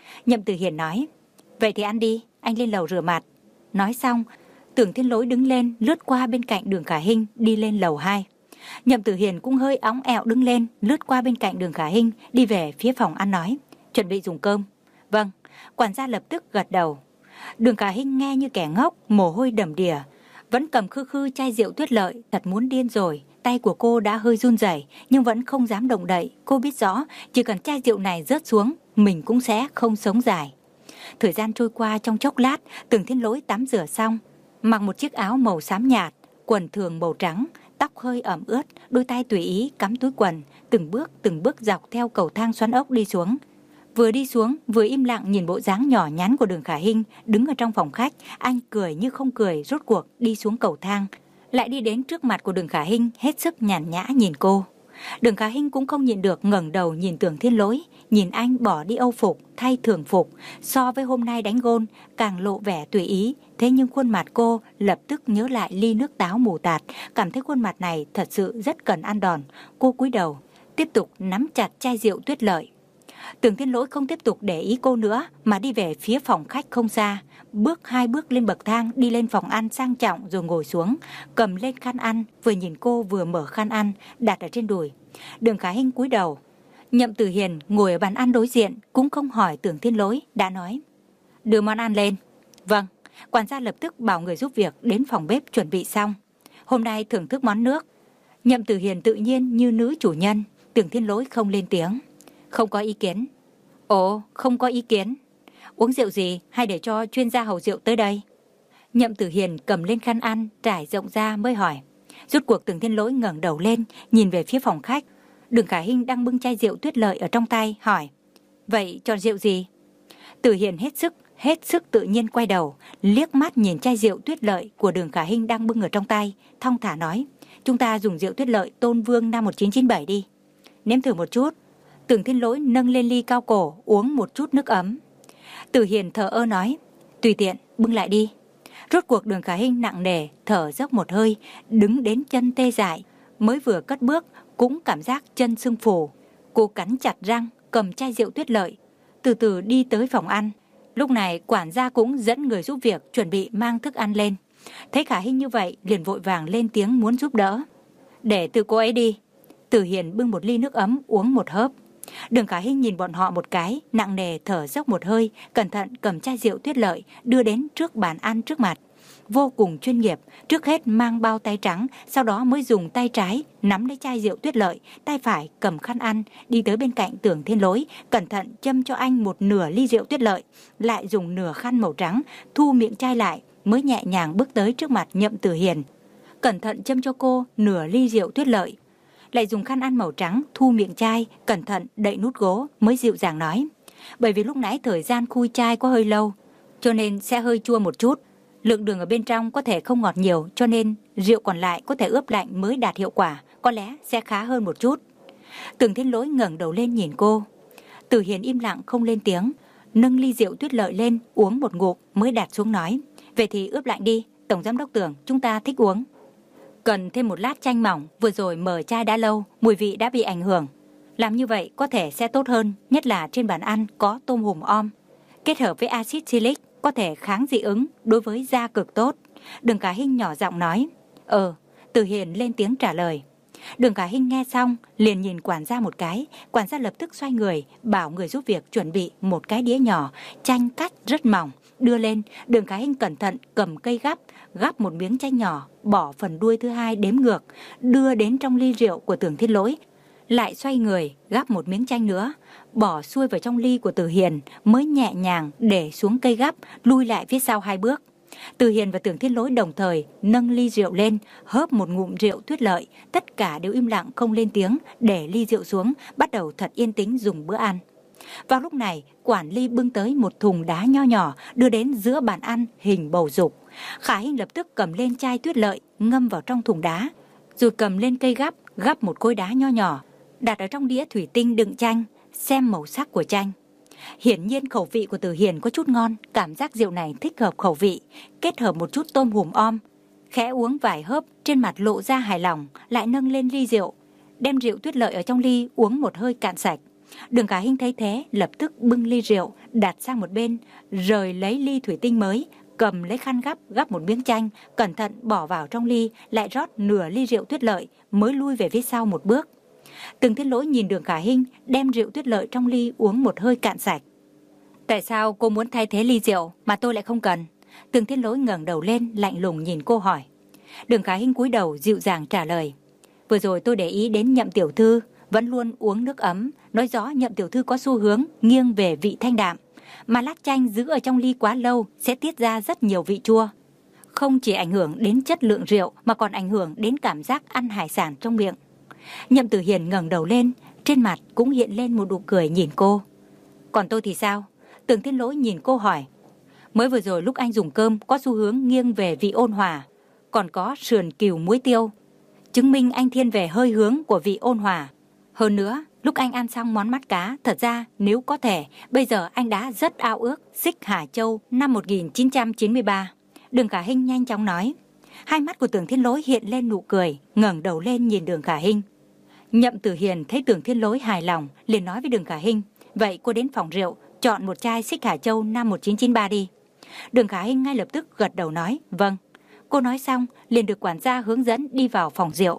Nhậm Tử Hiền nói, vậy thì ăn đi, anh lên lầu rửa mặt. Nói xong, Tưởng Thiên Lỗi đứng lên lướt qua bên cạnh Đường Khả Hinh đi lên lầu hai. Nhậm Tử Hiền cũng hơi óng ẹo đứng lên lướt qua bên cạnh Đường Khả Hinh đi về phía phòng ăn nói, chuẩn bị dùng cơm. Vâng, quản gia lập tức gật đầu. Đường Khả Hinh nghe như kẻ ngốc, mồ hôi đầm đìa, vẫn cầm khư khư chai rượu Tuyết Lợi, thật muốn điên rồi. Tay của cô đã hơi run rẩy nhưng vẫn không dám động đậy. Cô biết rõ chỉ cần chai rượu này rớt xuống, mình cũng sẽ không sống dài. Thời gian trôi qua trong chốc lát, Tưởng Thiên Lỗi tắm rửa xong, mặc một chiếc áo màu xám nhạt, quần thường màu trắng, tóc hơi ẩm ướt, đôi tay tùy ý cắm túi quần, từng bước từng bước dọc theo cầu thang xoắn ốc đi xuống. Vừa đi xuống, vừa im lặng nhìn bộ dáng nhỏ nhắn của Đường Khả Hinh đứng ở trong phòng khách, anh cười như không cười, rốt cuộc đi xuống cầu thang, lại đi đến trước mặt của Đường Khả Hinh, hết sức nhàn nhã nhìn cô. Đường Khả Hinh cũng không nhịn được ngẩng đầu nhìn Tưởng Thiên Lỗi, nhìn anh bỏ đi âu phục thay thường phục, so với hôm nay đánh gôn càng lộ vẻ tùy ý. Thế nhưng khuôn mặt cô lập tức nhớ lại ly nước táo mù tạt, cảm thấy khuôn mặt này thật sự rất cần ăn đòn. Cô cúi đầu, tiếp tục nắm chặt chai rượu Tuyết Lợi. Tưởng Thiên Lỗi không tiếp tục để ý cô nữa mà đi về phía phòng khách không xa, bước hai bước lên bậc thang đi lên phòng ăn sang trọng rồi ngồi xuống, cầm lên khăn ăn, vừa nhìn cô vừa mở khăn ăn đặt ở trên đùi. Đường Khả Hinh cúi đầu. Nhậm Tử Hiền ngồi ở bàn ăn đối diện cũng không hỏi Tưởng Thiên Lỗi, đã nói, đưa món ăn lên. Vâng. Quản gia lập tức bảo người giúp việc đến phòng bếp chuẩn bị xong. Hôm nay thưởng thức món nước. Nhậm Tử Hiền tự nhiên như nữ chủ nhân. Tưởng Thiên Lỗi không lên tiếng. Không có ý kiến. Ồ, không có ý kiến. Uống rượu gì hay để cho chuyên gia hầu rượu tới đây? Nhậm Tử Hiền cầm lên khăn ăn trải rộng ra mới hỏi. Rốt cuộc Tưởng Thiên Lỗi ngẩng đầu lên nhìn về phía phòng khách. Đường Khả Hinh đang bưng chai rượu Tuyết Lợi ở trong tay hỏi, vậy chọn rượu gì? Tử Hiền hết sức Hết sức tự nhiên quay đầu, liếc mắt nhìn chai rượu Tuyết Lợi của Đường Khả Hinh đang bưng ở trong tay, thong thả nói, chúng ta dùng rượu Tuyết Lợi Tôn Vương năm một nghìn chín trăm chín mươi bảy đi. Nếm thử một chút. Tưởng Thiên Lỗi nâng lên ly cao cổ, uống một chút nước ấm. Tử Hiền thờ ơ nói, tùy tiện, bưng lại đi. Rốt cuộc Đường Khả Hinh nặng nề, thở dốc một hơi, đứng đến chân tê dại, mới vừa cất bước, cũng cảm giác chân sưng phù. Cô cắn chặt răng, cầm chai rượu Tuyết Lợi, từ từ đi tới phòng ăn. Lúc này quản gia cũng dẫn người giúp việc chuẩn bị mang thức ăn lên. Thấy Khả Hinh như vậy liền vội vàng lên tiếng muốn giúp đỡ. Để từ cô ấy đi. Tử Hiền bưng một ly nước ấm uống một hớp. Đường Khả Hinh nhìn bọn họ một cái, nặng nề thở dốc một hơi, cẩn thận cầm chai rượu Tuyết Lợi đưa đến trước bàn ăn trước mặt. Vô cùng chuyên nghiệp, trước hết mang bao tay trắng, sau đó mới dùng tay trái nắm lấy chai rượu Tuyết Lợi, tay phải cầm khăn ăn, đi tới bên cạnh Tưởng Thiên Lỗi, cẩn thận châm cho anh một nửa ly rượu Tuyết Lợi, lại dùng nửa khăn màu trắng thu miệng chai lại, mới nhẹ nhàng bước tới trước mặt Nhậm Tử Hiền, cẩn thận châm cho cô nửa ly rượu Tuyết Lợi, lại dùng khăn ăn màu trắng thu miệng chai, cẩn thận đậy nút gỗ, mới dịu dàng nói, bởi vì lúc nãy thời gian khui chai có hơi lâu, cho nên sẽ hơi chua một chút. Lượng đường ở bên trong có thể không ngọt nhiều, cho nên rượu còn lại có thể ướp lạnh mới đạt hiệu quả, có lẽ sẽ khá hơn một chút. Tưởng Thiên Lỗi ngẩng đầu lên nhìn cô. Tử Hiền im lặng không lên tiếng, nâng ly rượu Tuyết Lợi lên uống một ngụm mới đặt xuống nói, vậy thì ướp lạnh đi, Tổng Giám đốc Tưởng, chúng ta thích uống. Cần thêm một lát chanh mỏng, vừa rồi mở chai đã lâu, mùi vị đã bị ảnh hưởng. Làm như vậy có thể sẽ tốt hơn, nhất là trên bàn ăn có tôm hùm om, kết hợp với axit silic, có thể kháng dị ứng, đối với da cực tốt. Đường Khả Hinh nhỏ giọng nói. Ờ, Tử Hiền lên tiếng trả lời. Đường Khả Hinh nghe xong, liền nhìn quản gia một cái. Quản gia lập tức xoay người, bảo người giúp việc chuẩn bị một cái đĩa nhỏ, chanh cắt rất mỏng, đưa lên. Đường Khả Hinh cẩn thận cầm cây gắp, gắp một miếng chanh nhỏ, bỏ phần đuôi thứ hai đếm ngược, đưa đến trong ly rượu của Tưởng Thiên Lỗi. Lại xoay người, gắp một miếng chanh nữa, bỏ xuôi vào trong ly của Tử Hiền, mới nhẹ nhàng để xuống cây gắp, lui lại phía sau hai bước. Tử Hiền và Tưởng Thiên Lỗi đồng thời nâng ly rượu lên, hớp một ngụm rượu Tuyết Lợi, tất cả đều im lặng không lên tiếng, để ly rượu xuống, bắt đầu thật yên tĩnh dùng bữa ăn. Vào lúc này, quản ly bưng tới một thùng đá nho nhỏ, đưa đến giữa bàn ăn hình bầu dục. Khả Hinh lập tức cầm lên chai Tuyết Lợi, ngâm vào trong thùng đá, rồi cầm lên cây gắp, gắp một khối đá nho nhỏ, đặt ở trong đĩa thủy tinh đựng chanh, xem màu sắc của chanh. Hiển nhiên khẩu vị của Tử Hiền có chút ngon, cảm giác rượu này thích hợp khẩu vị, kết hợp một chút tôm hùm om. Khẽ uống vài hớp, trên mặt lộ ra hài lòng, lại nâng lên ly rượu, đem rượu Tuyết Lợi ở trong ly uống một hơi cạn sạch. Đường Khả Hinh thấy thế, lập tức bưng ly rượu đặt sang một bên, rời lấy ly thủy tinh mới, cầm lấy khăn gắp gắp một miếng chanh, cẩn thận bỏ vào trong ly, lại rót nửa ly rượu Tuyết Lợi, mới lui về phía sau một bước. Tưởng Thiên Lỗi nhìn Đường Khả Hinh đem rượu Tuyết Lợi trong ly uống một hơi cạn sạch. Tại sao cô muốn thay thế ly rượu mà tôi lại không cần? Tưởng Thiên Lỗi ngẩng đầu lên, lạnh lùng nhìn cô hỏi. Đường Khả Hinh cúi đầu dịu dàng trả lời. Vừa rồi tôi để ý đến Nhậm tiểu thư vẫn luôn uống nước ấm, nói rõ Nhậm tiểu thư có xu hướng nghiêng về vị thanh đạm, mà lát chanh giữ ở trong ly quá lâu sẽ tiết ra rất nhiều vị chua. Không chỉ ảnh hưởng đến chất lượng rượu mà còn ảnh hưởng đến cảm giác ăn hải sản trong miệng. Nhậm Tử Hiền ngẩng đầu lên, trên mặt cũng hiện lên một nụ cười nhìn cô. Còn tôi thì sao? Tưởng Thiên Lỗi nhìn cô hỏi. Mới vừa rồi lúc anh dùng cơm có xu hướng nghiêng về vị ôn hòa, còn có sườn cừu muối tiêu, chứng minh anh thiên về hơi hướng của vị ôn hòa. Hơn nữa, lúc anh ăn xong món mắt cá, thật ra nếu có thể, bây giờ anh đã rất ao ước Xích Hà Châu năm một nghìn chín trăm chín mươi ba. Đường Khả Hinh nhanh chóng nói. Hai mắt của Tưởng Thiên Lỗi hiện lên nụ cười, ngẩng đầu lên nhìn Đường Khả Hinh. Nhậm Tử Hiền thấy Tưởng Thiên Lỗi hài lòng, liền nói với Đường Khả Hinh, vậy cô đến phòng rượu chọn một chai Xích Hà Châu năm một nghìn chín trăm chín mươi ba đi. Đường Khả Hinh ngay lập tức gật đầu nói, vâng. Cô nói xong, liền được quản gia hướng dẫn đi vào phòng rượu.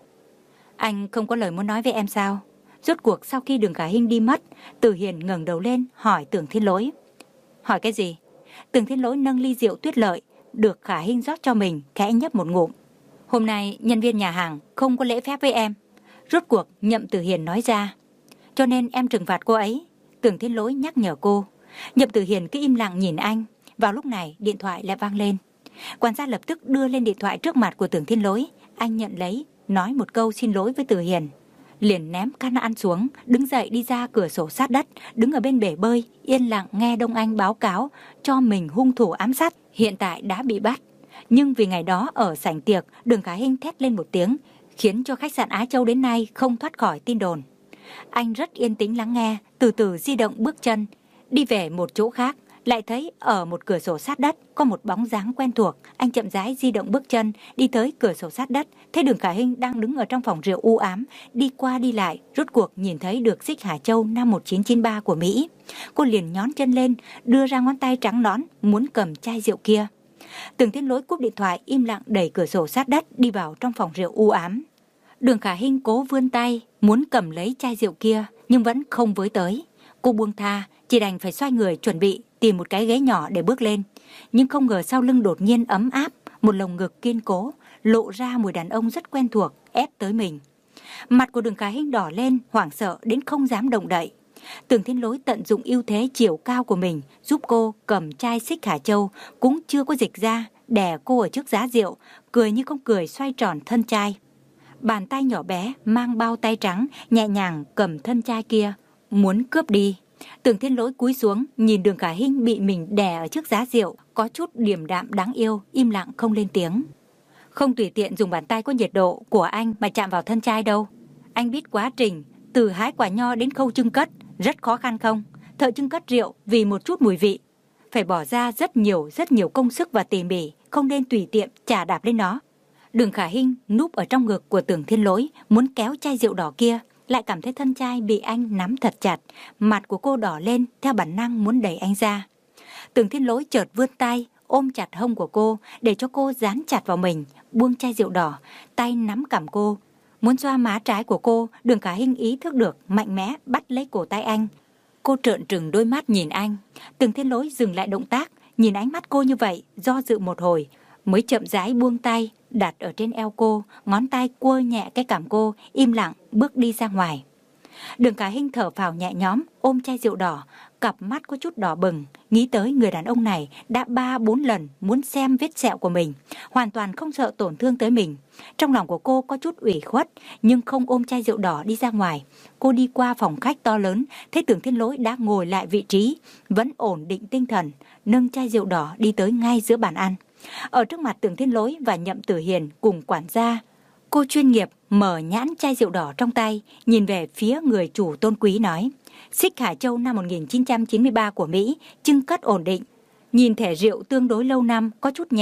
Anh không có lời muốn nói với em sao? Rốt cuộc sau khi Đường Khả Hinh đi mất, Tử Hiền ngẩng đầu lên hỏi Tưởng Thiên Lỗi. Hỏi cái gì? Tưởng Thiên Lỗi nâng ly rượu Tuyết Lợi, được Khả Hinh rót cho mình, khẽ nhấp một ngụm. Hôm nay nhân viên nhà hàng không có lễ phép với em. Rốt cuộc Nhậm Tử Hiền nói ra. Cho nên em trừng phạt cô ấy. Tưởng Thiên Lỗi nhắc nhở cô. Nhậm Tử Hiền cứ im lặng nhìn anh. Vào lúc này điện thoại lại vang lên. Quản gia lập tức đưa lên điện thoại trước mặt của Tưởng Thiên Lỗi. Anh nhận lấy, nói một câu xin lỗi với Tử Hiền, liền ném can ăn xuống, đứng dậy đi ra cửa sổ sát đất, đứng ở bên bể bơi, yên lặng nghe Đông Anh báo cáo cho mình hung thủ ám sát hiện tại đã bị bắt. Nhưng vì ngày đó ở sảnh tiệc, Đường Khả Hinh thét lên một tiếng, khiến cho khách sạn Á Châu đến nay không thoát khỏi tin đồn. Anh rất yên tĩnh lắng nghe, từ từ di động bước chân, đi về một chỗ khác, lại thấy ở một cửa sổ sát đất có một bóng dáng quen thuộc. Anh chậm rãi di động bước chân, đi tới cửa sổ sát đất, thấy Đường Khả Hinh đang đứng ở trong phòng rượu u ám, đi qua đi lại, rốt cuộc nhìn thấy được Xích Hà Châu năm một nghìn chín trăm chín mươi ba của Mỹ. Cô liền nhón chân lên, đưa ra ngón tay trắng nõn, muốn cầm chai rượu kia. Tưởng Thiên Lỗi cúp điện thoại, im lặng đẩy cửa sổ sát đất đi vào trong phòng rượu u ám. Đường Khả Hinh cố vươn tay, muốn cầm lấy chai rượu kia, nhưng vẫn không với tới. Cô buông tha, chỉ đành phải xoay người chuẩn bị tìm một cái ghế nhỏ để bước lên. Nhưng không ngờ sau lưng đột nhiên ấm áp, một lồng ngực kiên cố, lộ ra mùi đàn ông rất quen thuộc, ép tới mình. Mặt của Đường Khả Hinh đỏ lên, hoảng sợ đến không dám động đậy. Tưởng Thiên Lỗi tận dụng ưu thế chiều cao của mình, giúp cô cầm chai Xích Hà Châu, cũng chưa có dịch ra, đè cô ở trước giá rượu, cười như không cười xoay tròn thân chai. Bàn tay nhỏ bé mang bao tay trắng nhẹ nhàng cầm thân chai kia, muốn cướp đi. Tưởng Thiên Lỗi cúi xuống nhìn Đường Khả Hinh bị mình đè ở trước giá rượu, có chút điềm đạm đáng yêu, im lặng không lên tiếng. Không tùy tiện dùng bàn tay có nhiệt độ của anh mà chạm vào thân chai đâu. Anh biết quá trình từ hái quả nho đến khâu trưng cất rất khó khăn không? Thợ trưng cất rượu vì một chút mùi vị phải bỏ ra rất nhiều rất nhiều công sức và tỉ mỉ, không nên tùy tiện chà đạp lên nó. Đường Khả Hinh núp ở trong ngực của Tưởng Thiên Lỗi, muốn kéo chai rượu đỏ kia, lại cảm thấy thân chai bị anh nắm thật chặt, mặt của cô đỏ lên, theo bản năng muốn đẩy anh ra. Tưởng Thiên Lỗi chợt vươn tay ôm chặt hông của cô, để cho cô dán chặt vào mình, buông chai rượu đỏ, tay nắm cằm cô, muốn xoa má trái của cô. Đường Khả Hinh ý thức được, mạnh mẽ bắt lấy cổ tay anh. Cô trợn trừng đôi mắt nhìn anh. Tưởng Thiên Lỗi dừng lại động tác, nhìn ánh mắt cô như vậy, do dự một hồi, mới chậm rãi buông tay, đặt ở trên eo cô, ngón tay quơ nhẹ cái cằm cô, im lặng bước đi ra ngoài. Đường Khả Hinh thở phào nhẹ nhõm, ôm chai rượu đỏ, cặp mắt có chút đỏ bừng, nghĩ tới người đàn ông này đã ba bốn lần muốn xem vết sẹo của mình, hoàn toàn không sợ tổn thương tới mình. Trong lòng của cô có chút ủy khuất, nhưng không ôm chai rượu đỏ đi ra ngoài. Cô đi qua phòng khách to lớn, thấy Tưởng Thiên Lỗi đã ngồi lại vị trí, vẫn ổn định tinh thần, nâng chai rượu đỏ đi tới ngay giữa bàn ăn. Ở trước mặt Tưởng Thiên Lỗi và Nhậm Tử Hiền cùng quản gia, cô chuyên nghiệp mở nhãn chai rượu đỏ trong tay, nhìn về phía người chủ tôn quý nói: Xích Hà Châu năm một nghìn chín trăm chín mươi ba của Mỹ, trưng cất ổn định. Nhìn thẻ rượu tương đối lâu năm, có chút nhẹ,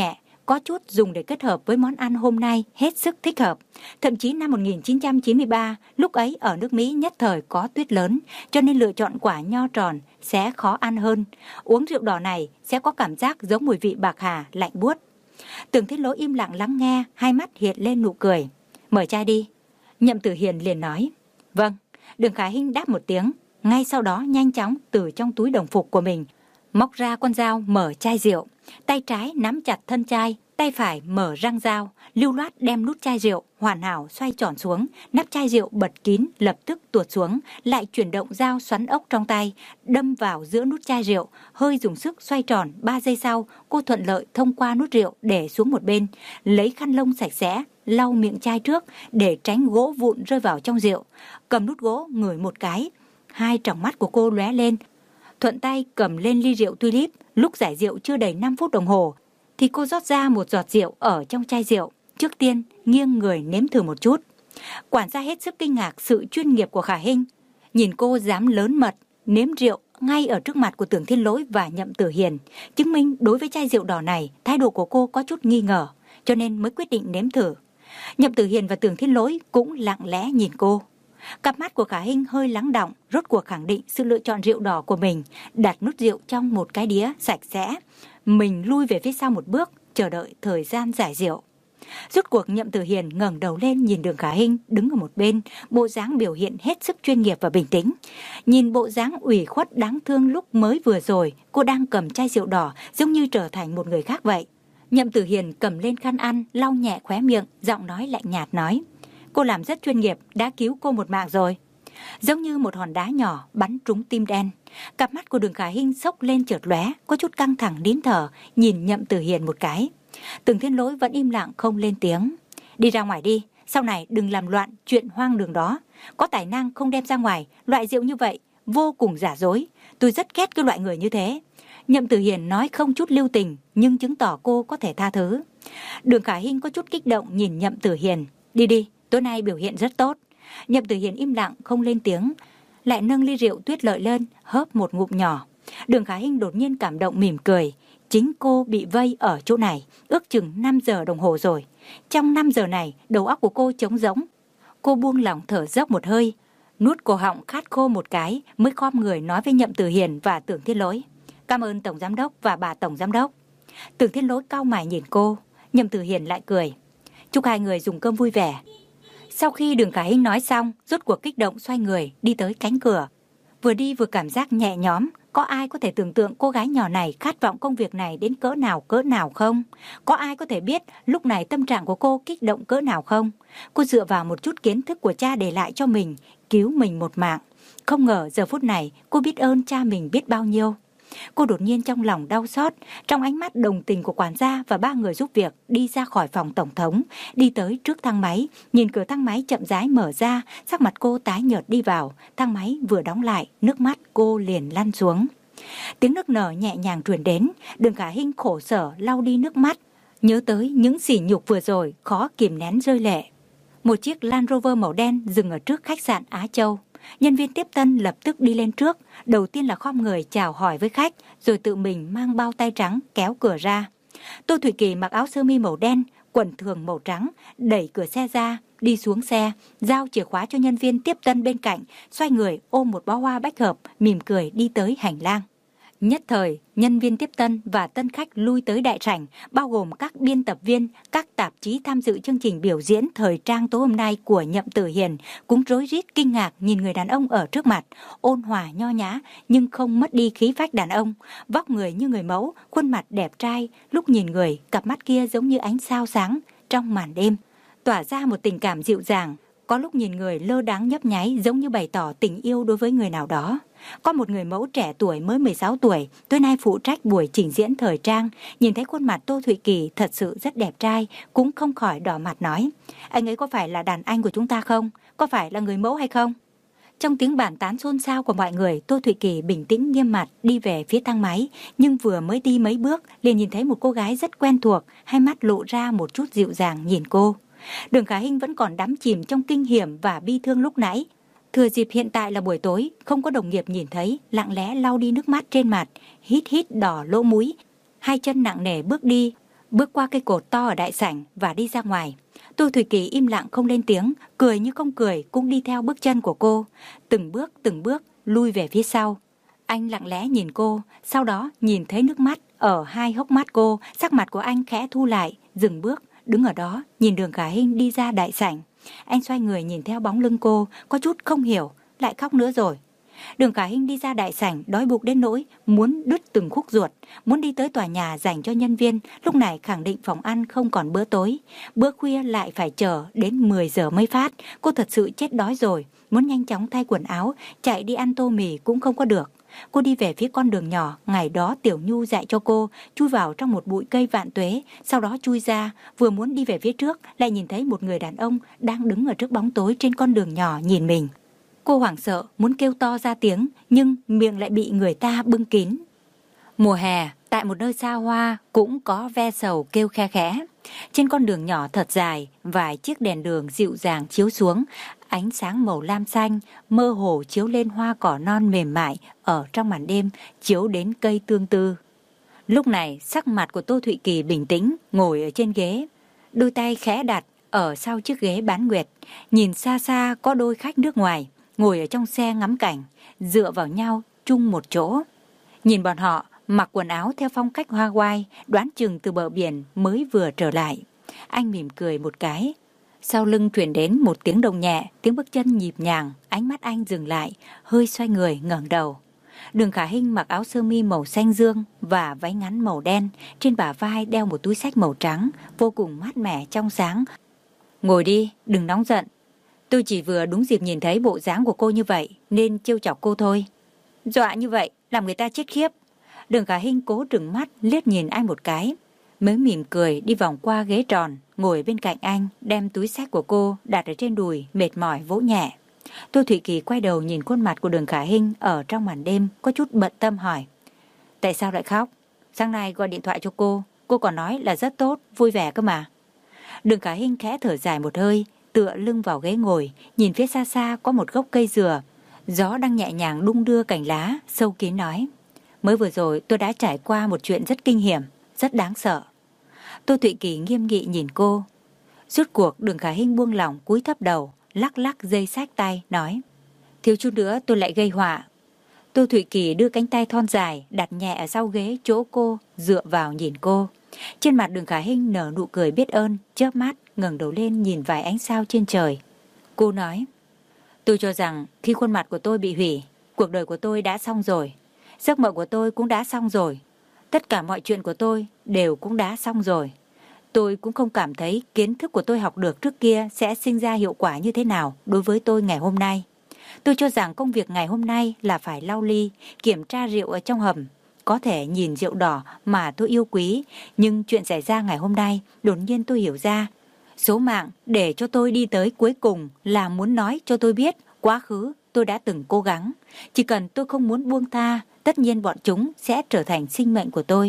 có chút dùng để kết hợp với món ăn hôm nay hết sức thích hợp. Thậm chí năm một nghìn chín trăm chín mươi ba, lúc ấy ở nước Mỹ nhất thời có tuyết lớn, cho nên lựa chọn quả nho tròn sẽ khó ăn hơn. Uống rượu đỏ này sẽ có cảm giác giống mùi vị bạc hà, lạnh buốt. Tưởng Thiên Lỗi im lặng lắng nghe, hai mắt hiện lên nụ cười. Mở chai đi. Nhậm Tử Hiền liền nói. Vâng. Đường Khải Hinh đáp một tiếng, ngay sau đó nhanh chóng từ trong túi đồng phục của mình móc ra con dao mở chai rượu. Tay trái nắm chặt thân chai, tay phải mở răng dao, lưu loát đem nút chai rượu hoàn hảo xoay tròn xuống, nắp chai rượu bật kín lập tức tuột xuống, lại chuyển động dao xoắn ốc trong tay, đâm vào giữa nút chai rượu, hơi dùng sức xoay tròn. Ba giây sau, cô thuận lợi thông qua nút rượu để xuống một bên, lấy khăn lông sạch sẽ lau miệng chai trước để tránh gỗ vụn rơi vào trong rượu. Cầm nút gỗ ngửi một cái, hai tròng mắt của cô lóe lên. Thuận tay cầm lên ly rượu tulip. Lúc giải rượu chưa đầy năm phút đồng hồ thì cô rót ra một giọt rượu ở trong chai rượu. Trước tiên nghiêng người nếm thử một chút. Quản gia hết sức kinh ngạc sự chuyên nghiệp của Khả Hinh. Nhìn cô dám lớn mật nếm rượu ngay ở trước mặt của Tưởng Thiên Lỗi và Nhậm Tử Hiền, chứng minh đối với chai rượu đỏ này thái độ của cô có chút nghi ngờ, cho nên mới quyết định nếm thử. Nhậm Tử Hiền và Tưởng Thiên Lỗi cũng lặng lẽ nhìn cô. Cặp mắt của Khả Hinh hơi lắng đọng, rốt cuộc khẳng định sự lựa chọn rượu đỏ của mình, đặt nút rượu trong một cái đĩa sạch sẽ. Mình lui về phía sau một bước, chờ đợi thời gian giải rượu. Rốt cuộc Nhậm Tử Hiền ngẩng đầu lên nhìn Đường Khả Hinh đứng ở một bên, bộ dáng biểu hiện hết sức chuyên nghiệp và bình tĩnh. Nhìn bộ dáng ủy khuất đáng thương lúc mới vừa rồi, cô đang cầm chai rượu đỏ giống như trở thành một người khác vậy. Nhậm Tử Hiền cầm lên khăn ăn, lau nhẹ khóe miệng, giọng nói lạnh nhạt nói. Cô làm rất chuyên nghiệp, đã cứu cô một mạng rồi. Giống như một hòn đá nhỏ bắn trúng tim đen. Cặp mắt của Đường Khả Hinh sốc lên chợt lóe, có chút căng thẳng nín thở, nhìn Nhậm Tử Hiền một cái. Tưởng Thiên Lỗi vẫn im lặng không lên tiếng. Đi ra ngoài đi, sau này đừng làm loạn chuyện hoang đường đó. Có tài năng không đem ra ngoài, loại rượu như vậy vô cùng giả dối. Tôi rất ghét cái loại người như thế. Nhậm Tử Hiền nói không chút lưu tình, nhưng chứng tỏ cô có thể tha thứ. Đường Khả Hinh có chút kích động nhìn Nhậm Tử Hiền. Đi đi, tối nay biểu hiện rất tốt. Nhậm Tử Hiền im lặng không lên tiếng, lại nâng ly rượu tuyết lợi lên, hớp một ngụm nhỏ. Đường Khả Hinh đột nhiên cảm động mỉm cười. Chính cô bị vây ở chỗ này ước chừng năm giờ đồng hồ rồi. Trong năm giờ này, đầu óc của cô trống rỗng. Cô buông lỏng thở dốc một hơi, nuốt cổ họng khát khô một cái, mới khom người nói với Nhậm Tử Hiền và Tưởng Thiên Lỗi. Cảm ơn Tổng Giám Đốc và bà Tổng Giám Đốc. Tưởng Thiên Lỗi cau mày nhìn cô. Nhậm Tử Hiền lại cười. Chúc hai người dùng cơm vui vẻ. Sau khi Đường Khả Hinh nói xong, rốt cuộc kích động xoay người đi tới cánh cửa. Vừa đi vừa cảm giác nhẹ nhõm. Có ai có thể tưởng tượng cô gái nhỏ này khát vọng công việc này đến cỡ nào cỡ nào không? Có ai có thể biết lúc này tâm trạng của cô kích động cỡ nào không? Cô dựa vào một chút kiến thức của cha để lại cho mình, cứu mình một mạng. Không ngờ giờ phút này cô biết ơn cha mình biết bao nhiêu. Cô đột nhiên trong lòng đau xót, trong ánh mắt đồng tình của quản gia và ba người giúp việc đi ra khỏi phòng tổng thống, đi tới trước thang máy, nhìn cửa thang máy chậm rãi mở ra, sắc mặt cô tái nhợt đi vào, thang máy vừa đóng lại, nước mắt cô liền lăn xuống. Tiếng nức nở nhẹ nhàng truyền đến, Đường Khả Hinh khổ sở lau đi nước mắt, nhớ tới những sỉ nhục vừa rồi, khó kìm nén rơi lệ. Một chiếc Land Rover màu đen dừng ở trước khách sạn Á Châu. Nhân viên tiếp tân lập tức đi lên trước, đầu tiên là khom người chào hỏi với khách, rồi tự mình mang bao tay trắng kéo cửa ra. Tô Thủy Kỳ mặc áo sơ mi màu đen, quần thường màu trắng, đẩy cửa xe ra, đi xuống xe, giao chìa khóa cho nhân viên tiếp tân bên cạnh, xoay người ôm một bó hoa bách hợp, mỉm cười đi tới hành lang. Nhất thời, nhân viên tiếp tân và tân khách lui tới đại sảnh, bao gồm các biên tập viên, các tạp chí tham dự chương trình biểu diễn thời trang tối hôm nay của Nhậm Tử Hiền, cũng rối rít kinh ngạc nhìn người đàn ông ở trước mặt, ôn hòa nho nhã nhưng không mất đi khí phách đàn ông, vóc người như người mẫu, khuôn mặt đẹp trai, lúc nhìn người, cặp mắt kia giống như ánh sao sáng trong màn đêm, tỏa ra một tình cảm dịu dàng. Có lúc nhìn người lơ đãng nhấp nháy giống như bày tỏ tình yêu đối với người nào đó. Có một người mẫu trẻ tuổi mới mười sáu tuổi, tối nay phụ trách buổi trình diễn thời trang, nhìn thấy khuôn mặt Tô Thụy Kỳ thật sự rất đẹp trai, cũng không khỏi đỏ mặt nói, anh ấy có phải là đàn anh của chúng ta không? Có phải là người mẫu hay không? Trong tiếng bàn tán xôn xao của mọi người, Tô Thụy Kỳ bình tĩnh nghiêm mặt đi về phía thang máy, nhưng vừa mới đi mấy bước liền nhìn thấy một cô gái rất quen thuộc, hai mắt lộ ra một chút dịu dàng nhìn cô. Đường Khả Hinh vẫn còn đắm chìm trong kinh hiểm và bi thương lúc nãy. Thừa dịp hiện tại là buổi tối, không có đồng nghiệp nhìn thấy, lặng lẽ lau đi nước mắt trên mặt, hít hít đỏ lỗ mũi, hai chân nặng nề bước đi, bước qua cây cột to ở đại sảnh và đi ra ngoài. Tô Thủy Kỳ im lặng không lên tiếng, cười như không cười cũng đi theo bước chân của cô, từng bước từng bước lui về phía sau. Anh lặng lẽ nhìn cô, sau đó nhìn thấy nước mắt ở hai hốc mắt cô, sắc mặt của anh khẽ thu lại, dừng bước, đứng ở đó nhìn Đường Khả Hinh đi ra đại sảnh. Anh xoay người nhìn theo bóng lưng cô, có chút không hiểu, lại khóc nữa rồi. Đường Khả Hinh đi ra đại sảnh đói bụng đến nỗi muốn đứt từng khúc ruột, muốn đi tới tòa nhà dành cho nhân viên, lúc này khẳng định phòng ăn không còn bữa tối, bữa khuya lại phải chờ đến mười giờ mới phát. Cô thật sự chết đói rồi, muốn nhanh chóng thay quần áo, chạy đi ăn tô mì cũng không có được. Cô đi về phía con đường nhỏ ngày đó Tiểu Nhu dạy cho cô, chui vào trong một bụi cây vạn tuế, sau đó chui ra, vừa muốn đi về phía trước lại nhìn thấy một người đàn ông đang đứng ở trước bóng tối trên con đường nhỏ nhìn mình. Cô hoảng sợ muốn kêu to ra tiếng, nhưng miệng lại bị người ta bưng kín. Mùa hè, tại một nơi xa hoa cũng có ve sầu kêu khe khẽ. Trên con đường nhỏ thật dài, vài chiếc đèn đường dịu dàng chiếu xuống, ánh sáng màu lam xanh mơ hồ chiếu lên hoa cỏ non mềm mại ở trong màn đêm, chiếu đến cây tương tư. Lúc này sắc mặt của Tô Thụy Kỳ bình tĩnh, ngồi ở trên ghế, đôi tay khẽ đặt ở sau chiếc ghế bán nguyệt, nhìn xa xa có đôi khách nước ngoài ngồi ở trong xe ngắm cảnh, dựa vào nhau chung một chỗ. Nhìn bọn họ mặc quần áo theo phong cách Hawaii, đoán chừng từ bờ biển mới vừa trở lại. Anh mỉm cười một cái. Sau lưng truyền đến một tiếng động nhẹ, tiếng bước chân nhịp nhàng, ánh mắt anh dừng lại, hơi xoay người ngẩng đầu. Đường Khả Hinh mặc áo sơ mi màu xanh dương và váy ngắn màu đen, trên bả vai đeo một túi xách màu trắng, vô cùng mát mẻ trong sáng. Ngồi đi, đừng nóng giận. Tôi chỉ vừa đúng dịp nhìn thấy bộ dáng của cô như vậy nên trêu chọc cô thôi. Dọa như vậy làm người ta chết khiếp. Đường Khả Hinh cố trừng mắt liếc nhìn anh một cái, mới mỉm cười đi vòng qua ghế tròn, ngồi bên cạnh anh, đem túi xách của cô đặt ở trên đùi, mệt mỏi vỗ nhẹ. Tô Thụy Kỳ quay đầu nhìn khuôn mặt của Đường Khả Hinh ở trong màn đêm, có chút bận tâm hỏi: tại sao lại khóc? Sáng nay gọi điện thoại cho cô, cô còn nói là rất tốt, vui vẻ cơ mà. Đường Khả Hinh khẽ thở dài một hơi, tựa lưng vào ghế ngồi, nhìn phía xa xa có một gốc cây dừa, gió đang nhẹ nhàng đung đưa cành lá, sâu kín nói: mới vừa rồi tôi đã trải qua một chuyện rất kinh hiểm, rất đáng sợ. Tô Thụy Kỳ nghiêm nghị nhìn cô. Rốt cuộc Đường Khả Hinh buông lỏng cúi thấp đầu, lắc lắc dây xách tay, nói: thiếu chút nữa tôi lại gây họa. Tô Thụy Kỳ đưa cánh tay thon dài đặt nhẹ ở sau ghế chỗ cô, dựa vào nhìn cô. Trên mặt Đường Khả Hinh nở nụ cười biết ơn, chớp mắt ngẩng đầu lên nhìn vài ánh sao trên trời. Cô nói: tôi cho rằng khi khuôn mặt của tôi bị hủy, cuộc đời của tôi đã xong rồi, giấc mộng của tôi cũng đã xong rồi, tất cả mọi chuyện của tôi đều cũng đã xong rồi. Tôi cũng không cảm thấy kiến thức của tôi học được trước kia sẽ sinh ra hiệu quả như thế nào đối với tôi ngày hôm nay. Tôi cho rằng công việc ngày hôm nay là phải lau ly, kiểm tra rượu ở trong hầm. Có thể nhìn rượu đỏ mà tôi yêu quý, nhưng chuyện xảy ra ngày hôm nay đột nhiên tôi hiểu ra. Số mạng để cho tôi đi tới cuối cùng là muốn nói cho tôi biết quá khứ tôi đã từng cố gắng. Chỉ cần tôi không muốn buông tha, tất nhiên bọn chúng sẽ trở thành sinh mệnh của tôi.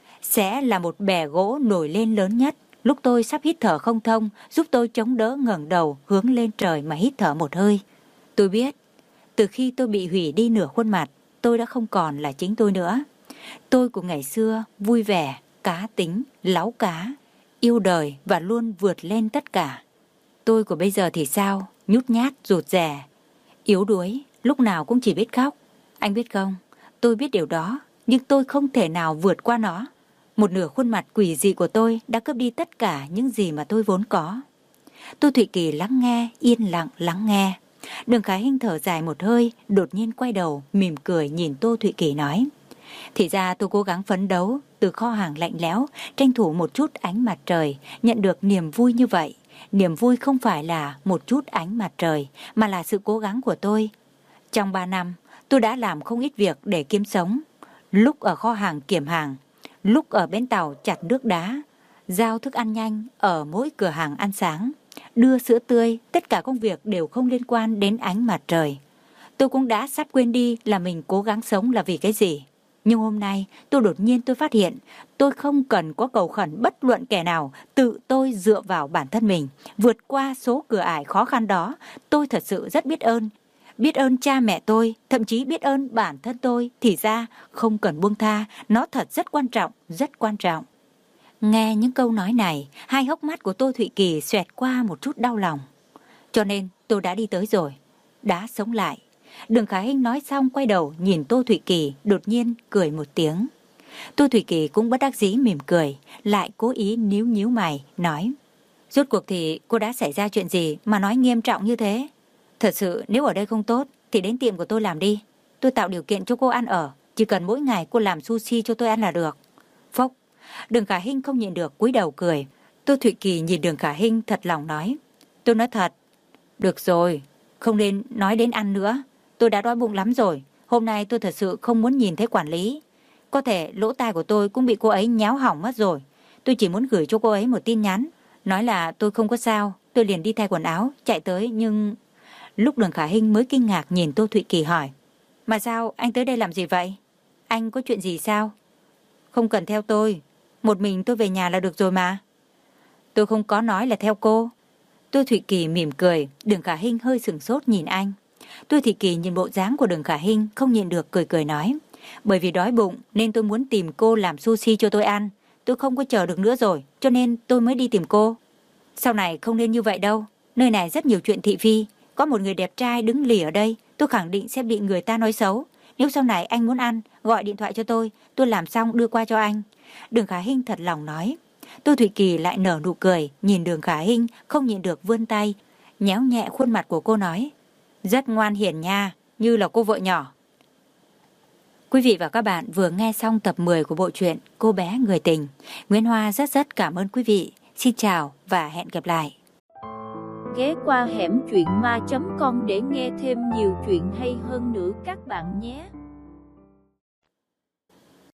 Sẽ là một bè gỗ nổi lên lớn nhất. Lúc tôi sắp hít thở không thông, giúp tôi chống đỡ ngẩng đầu hướng lên trời mà hít thở một hơi. Tôi biết, từ khi tôi bị hủy đi nửa khuôn mặt, tôi đã không còn là chính tôi nữa. Tôi của ngày xưa vui vẻ, cá tính, láu cá, yêu đời và luôn vượt lên tất cả. Tôi của bây giờ thì sao? Nhút nhát, rụt rè, yếu đuối, lúc nào cũng chỉ biết khóc. Anh biết không, tôi biết điều đó, nhưng tôi không thể nào vượt qua nó. Một nửa khuôn mặt quỷ dị của tôi đã cướp đi tất cả những gì mà tôi vốn có. Tô Thụy Kỳ lắng nghe, yên lặng lắng nghe. Đường Khả Hinh thở dài một hơi, đột nhiên quay đầu, mỉm cười nhìn Tô Thụy Kỳ nói: thì ra tôi cố gắng phấn đấu, từ kho hàng lạnh lẽo, tranh thủ một chút ánh mặt trời, nhận được niềm vui như vậy. Niềm vui không phải là một chút ánh mặt trời, mà là sự cố gắng của tôi. Trong ba năm, tôi đã làm không ít việc để kiếm sống. Lúc ở kho hàng kiểm hàng, lúc ở bến tàu chặt nước đá, giao thức ăn nhanh ở mỗi cửa hàng ăn sáng, đưa sữa tươi, tất cả công việc đều không liên quan đến ánh mặt trời. Tôi cũng đã sắp quên đi là mình cố gắng sống là vì cái gì. Nhưng hôm nay tôi đột nhiên tôi phát hiện tôi không cần có cầu khẩn bất luận kẻ nào, tự tôi dựa vào bản thân mình, vượt qua số cửa ải khó khăn đó. Tôi thật sự rất biết ơn. Biết ơn cha mẹ tôi, thậm chí biết ơn bản thân tôi. Thì ra không cần buông tha, nó thật rất quan trọng, rất quan trọng. Nghe những câu nói này, hai hốc mắt của Tô Thụy Kỳ xoẹt qua một chút đau lòng. Cho nên tôi đã đi tới rồi, đã sống lại. Đường Khả Hinh nói xong quay đầu nhìn Tô Thụy Kỳ, đột nhiên cười một tiếng. Tô Thụy Kỳ cũng bất đắc dĩ mỉm cười, lại cố ý níu nhíu mày, nói: Rốt cuộc thì cô đã xảy ra chuyện gì mà nói nghiêm trọng như thế? Thật sự nếu ở đây không tốt thì đến tiệm của tôi làm đi. Tôi tạo điều kiện cho cô ăn ở, chỉ cần mỗi ngày cô làm sushi cho tôi ăn là được. Phốc, Đường Khả Hinh không nhịn được cúi đầu cười. Tô Thụy Kỳ nhìn Đường Khả Hinh thật lòng nói: Tôi nói thật. Được rồi, không nên nói đến ăn nữa. Tôi đã đói bụng lắm rồi. Hôm nay tôi thật sự không muốn nhìn thấy quản lý. Có thể lỗ tai của tôi cũng bị cô ấy nháo hỏng mất rồi. Tôi chỉ muốn gửi cho cô ấy một tin nhắn, nói là tôi không có sao. Tôi liền đi thay quần áo, chạy tới nhưng... Lúc Đường Khả Hinh mới kinh ngạc nhìn Tô Thụy Kỳ hỏi: Mà sao anh tới đây làm gì vậy? Anh có chuyện gì sao? Không cần theo tôi, một mình tôi về nhà là được rồi mà. Tôi không có nói là theo cô. Tô Thụy Kỳ mỉm cười. Đường Khả Hinh hơi sửng sốt nhìn anh. Tô Thụy Kỳ nhìn bộ dáng của Đường Khả Hinh không nhịn được cười cười nói: Bởi vì đói bụng nên tôi muốn tìm cô làm sushi cho tôi ăn. Tôi không có chờ được nữa rồi, cho nên tôi mới đi tìm cô. Sau này không nên như vậy đâu. Nơi này rất nhiều chuyện thị phi. Có một người đẹp trai đứng lì ở đây, tôi khẳng định sẽ bị người ta nói xấu. Nếu sau này anh muốn ăn, gọi điện thoại cho tôi, tôi làm xong đưa qua cho anh. Đường Khả Hinh thật lòng nói. Tô Thụy Kỳ lại nở nụ cười, nhìn Đường Khả Hinh không nhịn được vươn tay, nhéo nhẹ khuôn mặt của cô nói: Rất ngoan hiền nha, như là cô vợ nhỏ. Quý vị và các bạn vừa nghe xong tập mười của bộ truyện Cô bé người tình. Nguyễn Hoa rất rất cảm ơn quý vị. Xin chào và hẹn gặp lại. Ghé qua hẻm truyện ma chấm com để nghe thêm nhiều chuyện hay hơn nữa các bạn nhé.